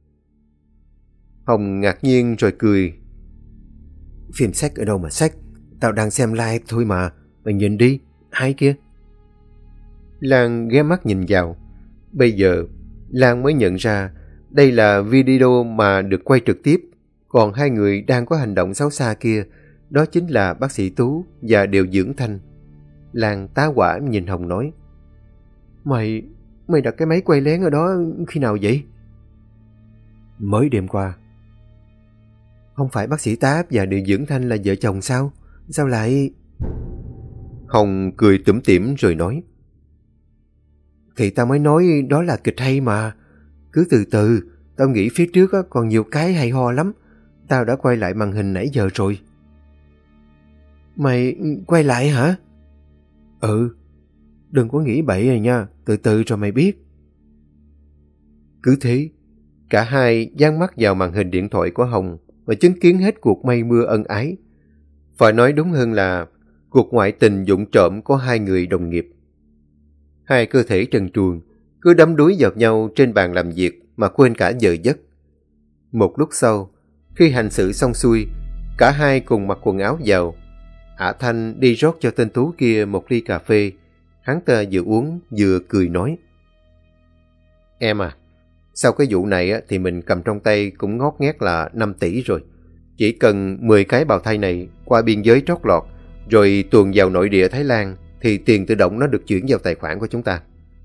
Hồng ngạc nhiên rồi cười. Phim sách ở đâu mà sách? Tao đang xem live thôi mà. Mày nhìn đi, Ai kia? Lan ghé mắt nhìn vào. Bây giờ, Lan mới nhận ra đây là video mà được quay trực tiếp. Còn hai người đang có hành động xấu xa kia, đó chính là bác sĩ Tú và điều dưỡng Thanh. Lan tá hỏa nhìn Hồng nói: Mày đặt cái máy quay lén ở đó khi nào vậy? Mới đêm qua. Không phải bác sĩ Tá và điều dưỡng Thanh là vợ chồng sao? Sao lại... Hồng cười tủm tỉm rồi nói: Thì tao mới nói đó là kịch hay mà. Cứ từ từ, tao nghĩ phía trước còn nhiều cái hay ho lắm. Tao đã quay lại màn hình nãy giờ rồi. Mày quay lại hả? Ừ. Đừng có nghĩ bậy rồi nha, từ từ rồi mày biết. Cứ thế, cả hai dán mắt vào màn hình điện thoại của Hồng và chứng kiến hết cuộc mây mưa ân ái. Phải nói đúng hơn là cuộc ngoại tình vụng trộm của hai người đồng nghiệp. Hai cơ thể trần truồng cứ đắm đuối vào nhau trên bàn làm việc mà quên cả giờ giấc. Một lúc sau, khi hành sự xong xuôi, cả hai cùng mặc quần áo vào. Ả Thanh đi rót cho tên Tú kia một ly cà phê. Hắn ta vừa uống vừa cười nói: Em à, sau cái vụ này thì mình cầm trong tay cũng ngót nghét là 5 tỷ rồi. Chỉ cần 10 cái bào thai này qua biên giới trót lọt rồi tuồn vào nội địa Thái Lan thì tiền tự động nó được chuyển vào tài khoản của chúng ta.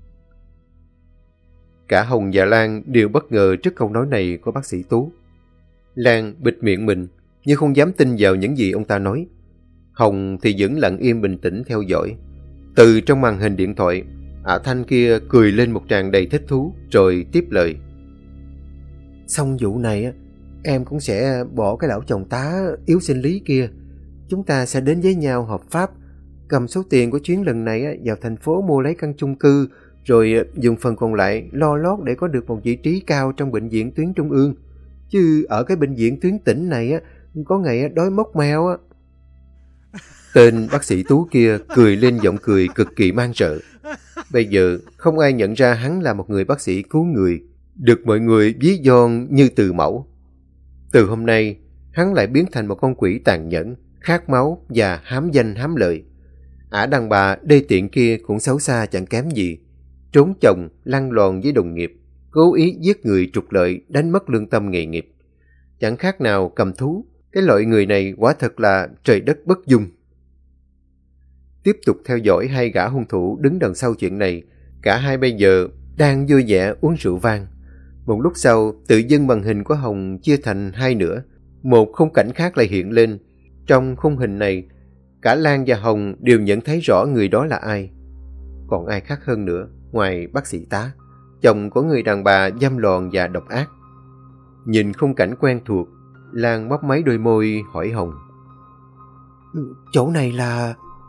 Cả Hồng và Lan đều bất ngờ trước câu nói này của bác sĩ Tú. Lan bịt miệng mình nhưng không dám tin vào những gì ông ta nói. Hồng thì vẫn lặng im bình tĩnh theo dõi. Từ trong màn hình điện thoại, Ả Thanh kia cười lên một tràng đầy thích thú rồi tiếp lời: Xong vụ này em cũng sẽ bỏ cái lão chồng Tá yếu sinh lý kia. Chúng ta sẽ đến với nhau hợp pháp, cầm số tiền của chuyến lần này vào thành phố mua lấy căn chung cư, rồi dùng phần còn lại lo lót để có được một vị trí cao trong bệnh viện tuyến trung ương. Chứ ở cái bệnh viện tuyến tỉnh này có ngày đói mốc meo. Tên bác sĩ Tú kia cười lên giọng cười cực kỳ man rợ. Bây giờ không ai nhận ra hắn là một người bác sĩ cứu người, được mọi người ví von như từ mẫu. Từ hôm nay, hắn lại biến thành một con quỷ tàn nhẫn, khát máu và hám danh hám lợi. Ả đàn bà đê tiện kia cũng xấu xa chẳng kém gì. Trốn chồng, lăn lòn với đồng nghiệp, cố ý giết người trục lợi, đánh mất lương tâm nghề nghiệp. Chẳng khác nào cầm thú. Cái loại người này quả thật là trời đất bất dung. Tiếp tục theo dõi hai gã hung thủ đứng đằng sau chuyện này. Cả hai bây giờ đang vui vẻ uống rượu vang. Một lúc sau, tự dưng màn hình của Hồng chia thành hai nửa. Một khung cảnh khác lại hiện lên. Trong khung hình này, cả Lan và Hồng đều nhận thấy rõ người đó là ai. Còn ai khác hơn nữa, ngoài bác sĩ Tá, chồng của người đàn bà dâm lòn và độc ác. Nhìn khung cảnh quen thuộc, Lan mấp máy đôi môi hỏi Hồng: Chỗ này là...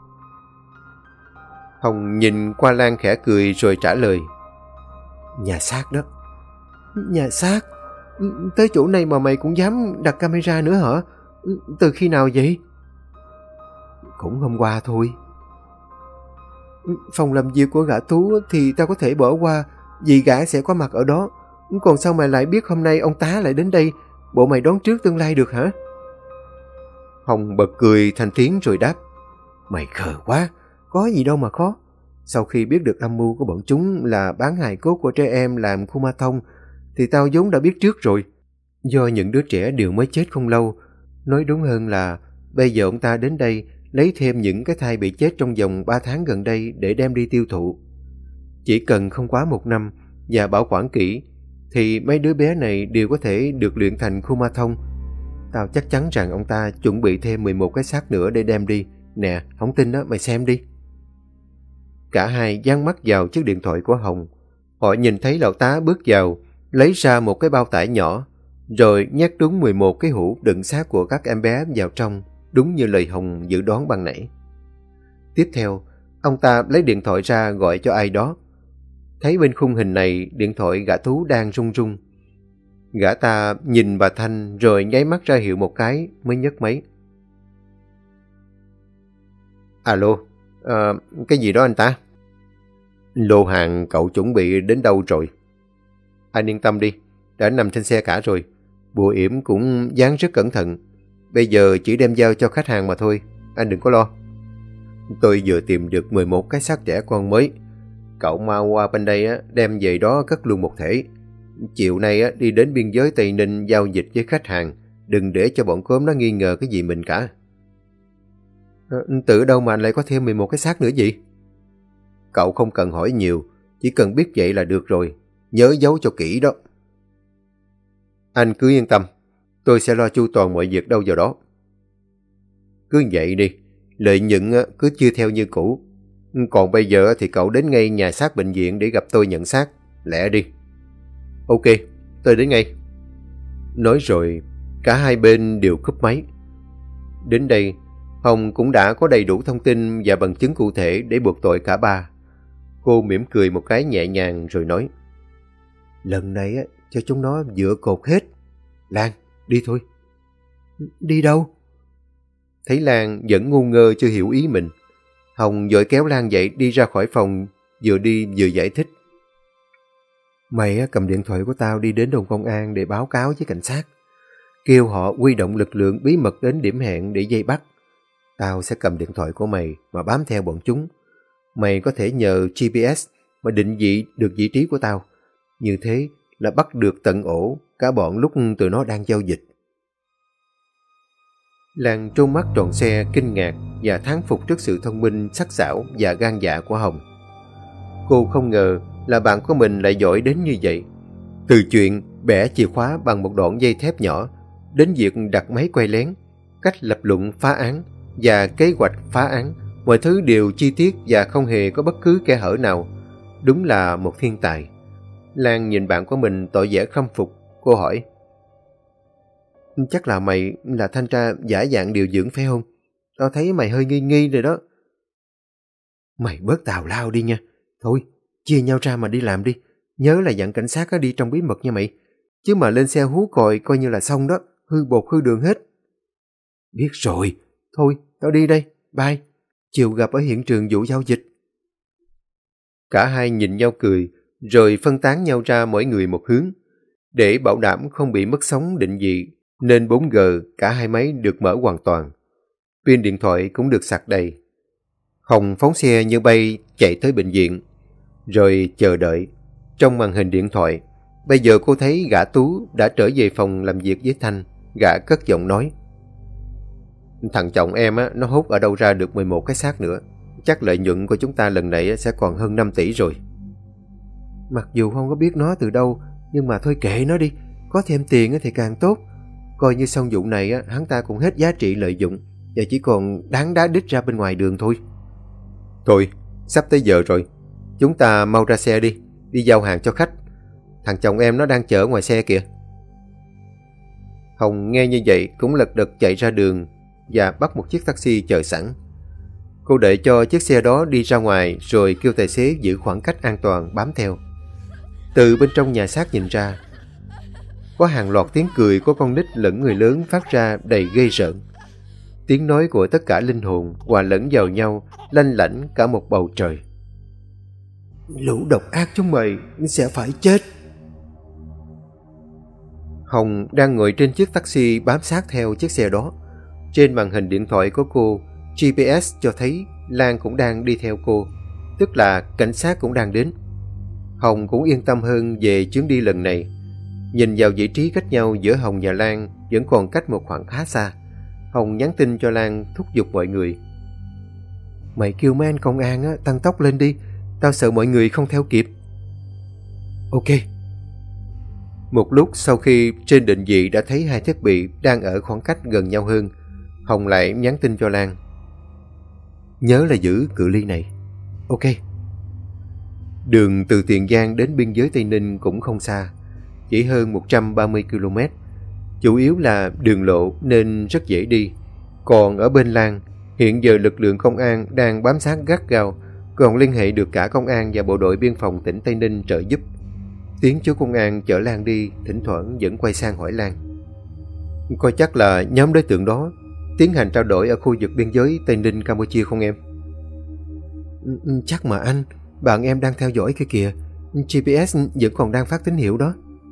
Hồng nhìn qua Lan khẽ cười rồi trả lời: Nhà xác đó. Nhà xác? Tới chỗ này mà mày cũng dám đặt camera nữa hả? Từ khi nào vậy? Cũng hôm qua thôi. Phòng làm việc của gã Tú thì tao có thể bỏ qua, vì gã sẽ có mặt ở đó. Còn sao mày lại biết hôm nay ông Tá lại đến đây? Bộ mày đoán trước tương lai được hả? Hồng bật cười thành tiếng rồi đáp: Mày khờ quá, có gì đâu mà khó. Sau khi biết được âm mưu của bọn chúng là bán hài cốt của trẻ em làm khu ma thông, thì tao vốn đã biết trước rồi. Do những đứa trẻ đều mới chết không lâu, nói đúng hơn là bây giờ ông ta đến đây lấy thêm những cái thai bị chết trong vòng 3 tháng gần đây để đem đi tiêu thụ. Chỉ cần không quá 1 năm và bảo quản kỹ, thì mấy đứa bé này đều có thể được luyện thành khu ma thông. Tao chắc chắn rằng ông ta chuẩn bị thêm 11 cái xác nữa để đem đi. Nè, không tin đó, mày xem đi. Cả hai dán mắt vào chiếc điện thoại của Hồng. Họ nhìn thấy lão tá bước vào, lấy ra một cái bao tải nhỏ, rồi nhét đúng 11 cái hũ đựng xác của các em bé vào trong, đúng như lời Hồng dự đoán ban nãy. Tiếp theo, ông ta lấy điện thoại ra gọi cho ai đó. Thấy bên khung hình này, điện thoại gã Tú đang rung rung. Gã ta nhìn bà Thanh rồi nháy mắt ra hiệu một cái mới nhấc máy. Alo, cái gì đó anh ta? Lô hàng cậu chuẩn bị đến đâu rồi? Anh yên tâm đi, đã nằm trên xe cả rồi. Bùa yểm cũng dán rất cẩn thận. Bây giờ chỉ đem giao cho khách hàng mà thôi, anh đừng có lo. Tôi vừa tìm được 11 cái xác trẻ con mới. Cậu mau qua bên đây đem về đó cất luôn một thể. Chiều nay đi đến biên giới Tây Ninh giao dịch với khách hàng. Đừng để cho bọn cốm nó nghi ngờ cái gì mình cả. Từ đâu mà anh lại có thêm 11 cái xác nữa vậy? Cậu không cần hỏi nhiều, chỉ cần biết vậy là được rồi. Nhớ giấu cho kỹ đó. Anh cứ yên tâm, tôi sẽ lo chu toàn mọi việc đâu vào đó. Cứ vậy đi, lợi nhuận cứ chia theo như cũ. Còn bây giờ thì cậu đến ngay nhà xác bệnh viện để gặp tôi nhận xác. Lẹ đi. Ok, tôi đến ngay. Nói rồi, cả hai bên đều cúp máy. Đến đây, Hồng cũng đã có đầy đủ thông tin và bằng chứng cụ thể để buộc tội cả ba. Cô mỉm cười một cái nhẹ nhàng rồi nói: Lần này cho chúng nó dựa cột hết. Lan, đi thôi. Đi đâu? Thấy Lan vẫn ngu ngơ chưa hiểu ý mình, Hồng vội kéo Lan dậy đi ra khỏi phòng, vừa đi vừa giải thích. Mày cầm điện thoại của tao đi đến đồn công an để báo cáo với cảnh sát. Kêu họ huy động lực lượng bí mật đến điểm hẹn để vây bắt. Tao sẽ cầm điện thoại của mày mà bám theo bọn chúng. Mày có thể nhờ GPS mà định vị được vị trí của tao. Như thế là bắt được tận ổ cả bọn lúc tụi nó đang giao dịch. Lan trố mắt tròn xe kinh ngạc và thán phục trước sự thông minh, sắc sảo và gan dạ của Hồng. Cô không ngờ là bạn của mình lại giỏi đến như vậy. Từ chuyện bẻ chìa khóa bằng một đoạn dây thép nhỏ đến việc đặt máy quay lén, cách lập luận phá án và kế hoạch phá án, mọi thứ đều chi tiết và không hề có bất cứ kẽ hở nào. Đúng là một thiên tài. Lan nhìn bạn của mình tỏ vẻ khâm phục. Cô hỏi: Chắc là mày là thanh tra giả dạng điều dưỡng phải không? Tao thấy mày hơi nghi nghi rồi đó. Mày bớt tào lao đi nha. Thôi, chia nhau ra mà đi làm đi. Nhớ là dặn cảnh sát đi trong bí mật nha mày. Chứ mà lên xe hú còi coi như là xong đó. Hư bột hư đường hết. Biết rồi. Thôi, tao đi đây. Bye. Chiều gặp ở hiện trường vụ giao dịch. Cả hai nhìn nhau cười, rồi phân tán nhau ra mỗi người một hướng. Để bảo đảm không bị mất sóng định vị, nên 4G cả hai máy được mở hoàn toàn. Pin điện thoại cũng được sạc đầy. Hồng phóng xe như bay chạy tới bệnh viện, rồi chờ đợi. Trong màn hình điện thoại, bây giờ cô thấy gã Tú đã trở về phòng làm việc với Thanh. Gã cất giọng nói: Thằng chồng em nó hút ở đâu ra được 11 cái xác nữa. Chắc lợi nhuận của chúng ta lần này sẽ còn hơn 5 tỷ rồi. Mặc dù không có biết nó từ đâu, nhưng mà thôi kệ nó đi. Có thêm tiền thì càng tốt. Coi như xong vụ này hắn ta cũng hết giá trị lợi dụng, và chỉ còn đáng đá đít ra bên ngoài đường thôi. Thôi, sắp tới giờ rồi. Chúng ta mau ra xe đi, đi giao hàng cho khách. Thằng chồng em nó đang chở ngoài xe kìa. Hồng nghe như vậy cũng lật đật chạy ra đường và bắt một chiếc taxi chờ sẵn. Cô đợi cho chiếc xe đó đi ra ngoài rồi kêu tài xế giữ khoảng cách an toàn bám theo. Từ bên trong nhà xác nhìn ra, có hàng loạt tiếng cười của con nít lẫn người lớn phát ra đầy ghê rợn. Tiếng nói của tất cả linh hồn hòa lẫn vào nhau, lanh lảnh cả một bầu trời. Lũ độc ác chúng mày sẽ phải chết. Hồng đang ngồi trên chiếc taxi bám sát theo chiếc xe đó. Trên màn hình điện thoại của cô, GPS cho thấy Lan cũng đang đi theo cô, tức là cảnh sát cũng đang đến. Hồng cũng yên tâm hơn về chuyến đi lần này. Nhìn vào vị trí cách nhau giữa Hồng và Lan vẫn còn cách một khoảng khá xa. Hồng nhắn tin cho Lan thúc giục mọi người: Mày kêu mấy anh công an tăng tốc lên đi. Tao sợ mọi người không theo kịp. Ok. Một lúc sau khi trên định vị đã thấy hai thiết bị đang ở khoảng cách gần nhau hơn, Hồng lại nhắn tin cho Lan: Nhớ là giữ cự ly này. Ok. Đường từ Tiền Giang đến biên giới Tây Ninh cũng không xa, chỉ hơn 130 km. Chủ yếu là đường lộ nên rất dễ đi. Còn ở bên Lan, hiện giờ lực lượng công an đang bám sát gắt gao, còn liên hệ được cả công an và bộ đội biên phòng tỉnh Tây Ninh trợ giúp. Tiếng chú công an chở Lan đi, thỉnh thoảng vẫn quay sang hỏi Lan: Coi chắc là nhóm đối tượng đó tiến hành trao đổi ở khu vực biên giới Tây Ninh Campuchia không em? Chắc mà anh, bạn em đang theo dõi kia kìa. GPS vẫn còn đang phát tín hiệu đó.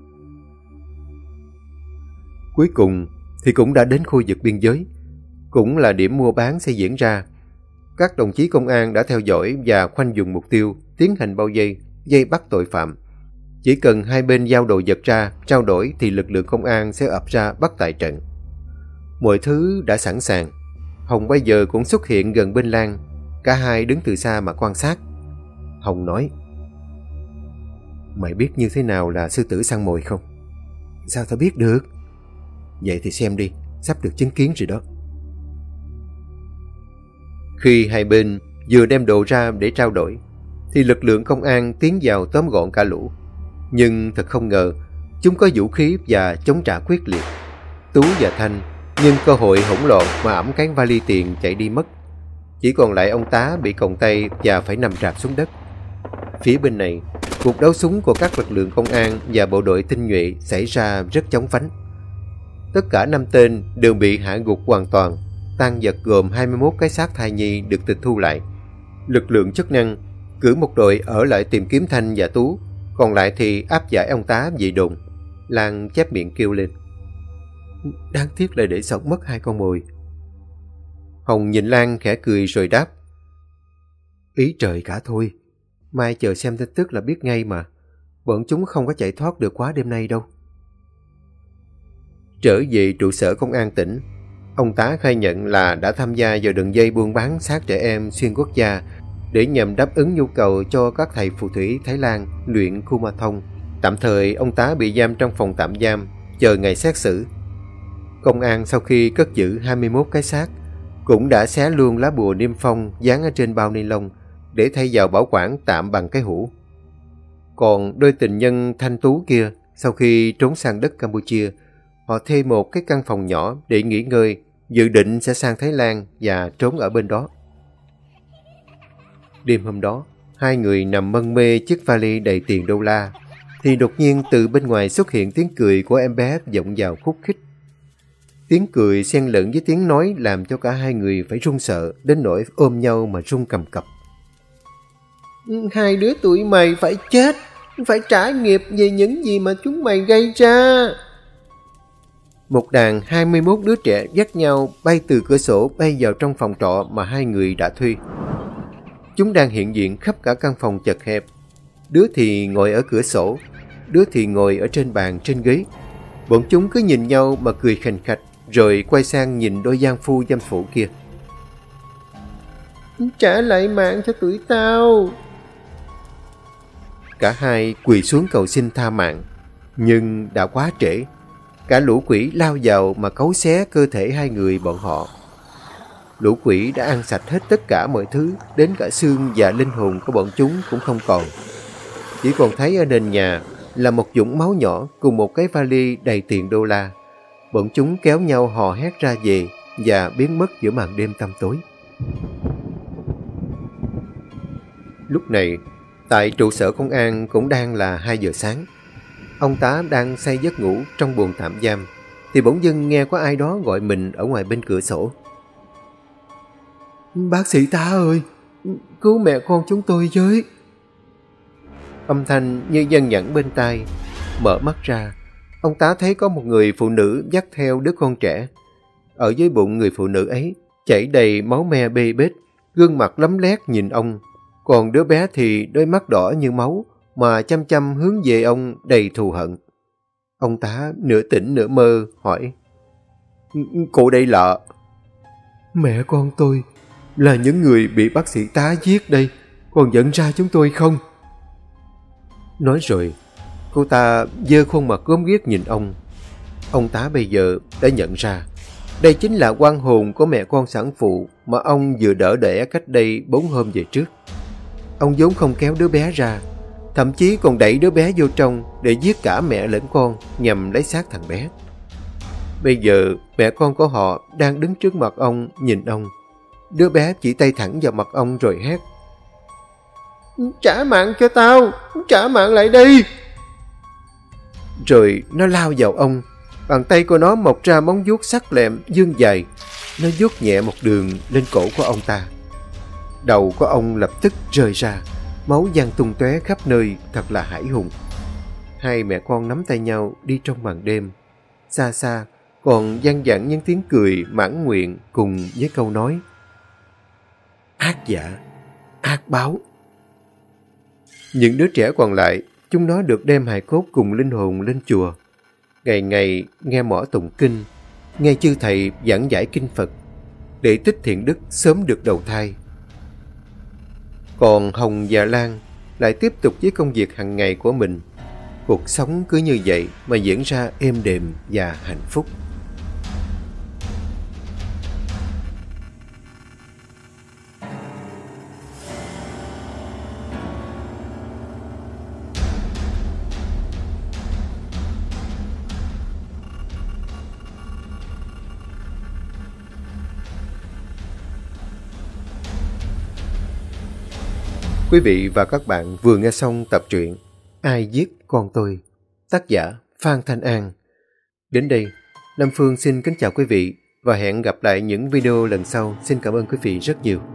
Cuối cùng thì cũng đã đến khu vực biên giới, cũng là điểm mua bán sẽ diễn ra. Các đồng chí công an đã theo dõi và khoanh vùng mục tiêu, tiến hành bao vây, vây bắt tội phạm. Chỉ cần hai bên giao đồ vật ra, trao đổi thì lực lượng công an sẽ ập ra bắt tại trận. Mọi thứ đã sẵn sàng. Hồng bây giờ cũng xuất hiện gần bên Lan. Cả hai đứng từ xa mà quan sát. Hồng nói: "Mày biết như thế nào là sư tử săn mồi không?" "Sao tao biết được?" "Vậy thì xem đi, sắp được chứng kiến rồi đó." Khi hai bên vừa đem đồ ra để trao đổi, thì lực lượng công an tiến vào tóm gọn cả lũ. Nhưng thật không ngờ, chúng có vũ khí và chống trả quyết liệt. Tú và Thanh nhân cơ hội hỗn loạn mà ẵm cán vali tiền chạy đi mất. Chỉ còn lại ông Tá bị còng tay và phải nằm rạp xuống đất. Phía bên này, cuộc đấu súng của các lực lượng công an và bộ đội tinh nhuệ xảy ra rất chóng vánh. Tất cả 5 tên đều bị hạ gục hoàn toàn. Tang vật gồm 21 cái xác thai nhi được tịch thu lại. Lực lượng chức năng cử một đội ở lại tìm kiếm Thanh và Tú, còn lại thì áp giải ông Tá về đồn. Lan chép miệng kêu lên: "Đáng tiếc là để sống mất 2 con mồi." Hồng nhìn Lan khẽ cười rồi đáp: "Ý trời cả thôi. Mai chờ xem tin tức là biết ngay mà. Bọn chúng không có chạy thoát được quá đêm nay đâu." Trở về trụ sở công an tỉnh, ông Tá khai nhận là đã tham gia vào đường dây buôn bán xác trẻ em xuyên quốc gia để nhằm đáp ứng nhu cầu cho các thầy phù thủy Thái Lan luyện Kuma Thông. Tạm thời ông Tá bị giam trong phòng tạm giam, chờ ngày xét xử. Công an sau khi cất giữ 21 cái xác, cũng đã xé luôn lá bùa niêm phong dán ở trên bao ni lông để thay vào bảo quản tạm bằng cái hũ. Còn đôi tình nhân Thanh Tú kia, sau khi trốn sang đất Campuchia, họ thuê một cái căn phòng nhỏ để nghỉ ngơi, dự định sẽ sang Thái Lan và trốn ở bên đó. Đêm hôm đó, hai người nằm mân mê chiếc vali đầy tiền đô la, thì đột nhiên từ bên ngoài xuất hiện tiếng cười của em bé vọng vào khúc khích. Tiếng cười xen lẫn với tiếng nói làm cho cả hai người phải run sợ đến nỗi ôm nhau mà run cầm cập. "Hai đứa tụi mày phải chết, phải trả nghiệp về những gì mà chúng mày gây ra." Một đàn 21 đứa trẻ dắt nhau bay từ cửa sổ bay vào trong phòng trọ mà hai người đã thuê. Chúng đang hiện diện khắp cả căn phòng chật hẹp. Đứa thì ngồi ở cửa sổ, đứa thì ngồi ở trên bàn, trên ghế. Bọn chúng cứ nhìn nhau mà cười khành khạch, rồi quay sang nhìn đôi giang phu dâm phụ kia. "Trả lại mạng cho tụi tao." Cả hai quỳ xuống cầu xin tha mạng, nhưng đã quá trễ. Cả lũ quỷ lao vào mà cấu xé cơ thể hai người bọn họ. Lũ quỷ đã ăn sạch hết tất cả mọi thứ, đến cả xương và linh hồn của bọn chúng cũng không còn. Chỉ còn thấy ở nền nhà là một vũng máu nhỏ cùng một cái vali đầy tiền đô la. Bọn chúng kéo nhau hò hét ra về và biến mất giữa màn đêm tăm tối. Lúc này, tại trụ sở công an cũng đang là 2 giờ sáng. Ông Tá đang say giấc ngủ trong buồng tạm giam, thì bỗng dưng nghe có ai đó gọi mình ở ngoài bên cửa sổ. "Bác sĩ Tá ơi, cứu mẹ con chúng tôi với." Âm thanh như văng vẳng bên tai. Mở mắt ra, ông Tá thấy có một người phụ nữ dắt theo đứa con trẻ. Ở dưới bụng người phụ nữ ấy chảy đầy máu me bê bết, gương mặt lấm lét nhìn ông. Còn đứa bé thì đôi mắt đỏ như máu mà chăm chăm hướng về ông đầy thù hận. Ông Tá nửa tỉnh nửa mơ hỏi: "Cô đây là?" "Mẹ con tôi là những người bị bác sĩ Tá giết đây, còn nhận ra chúng tôi không?" Nói rồi, cô ta giơ khuôn mặt gớm ghiếc nhìn ông. Ông Tá bây giờ đã nhận ra đây chính là oan hồn của mẹ con sản phụ mà ông vừa đỡ đẻ cách đây 4 hôm về trước. Ông vốn không kéo đứa bé ra, thậm chí còn đẩy đứa bé vô trong để giết cả mẹ lẫn con nhằm lấy xác thằng bé. Bây giờ mẹ con của họ đang đứng trước mặt ông nhìn ông. Đứa bé chỉ tay thẳng vào mặt ông rồi hét: "Trả mạng cho tao, trả mạng lại đây." Rồi nó lao vào ông. Bàn tay của nó mọc ra móng vuốt sắc lẹm dương dài. Nó vuốt nhẹ một đường lên cổ của ông ta. Đầu của ông lập tức rơi ra, máu văng tung tóe khắp nơi, thật là hãi hùng. Hai mẹ con nắm tay nhau đi trong màn đêm. Xa xa còn văng vẳng những tiếng cười mãn nguyện cùng với câu nói: ác dạ, ác báo. Những đứa trẻ còn lại, chúng nó được đem hài cốt cùng linh hồn lên chùa. Ngày ngày nghe mõ tụng kinh, nghe chư thầy giảng giải kinh Phật, để tích thiện đức sớm được đầu thai. Còn Hồng và Lan lại tiếp tục với công việc hàng ngày của mình. Cuộc sống cứ như vậy mà diễn ra êm đềm và hạnh phúc. Quý vị và các bạn vừa nghe xong tập truyện Ai Giết Con Tôi, tác giả Phan Thanh An. Đến đây, Nam Phương xin kính chào quý vị và hẹn gặp lại những video lần sau. Xin cảm ơn quý vị rất nhiều.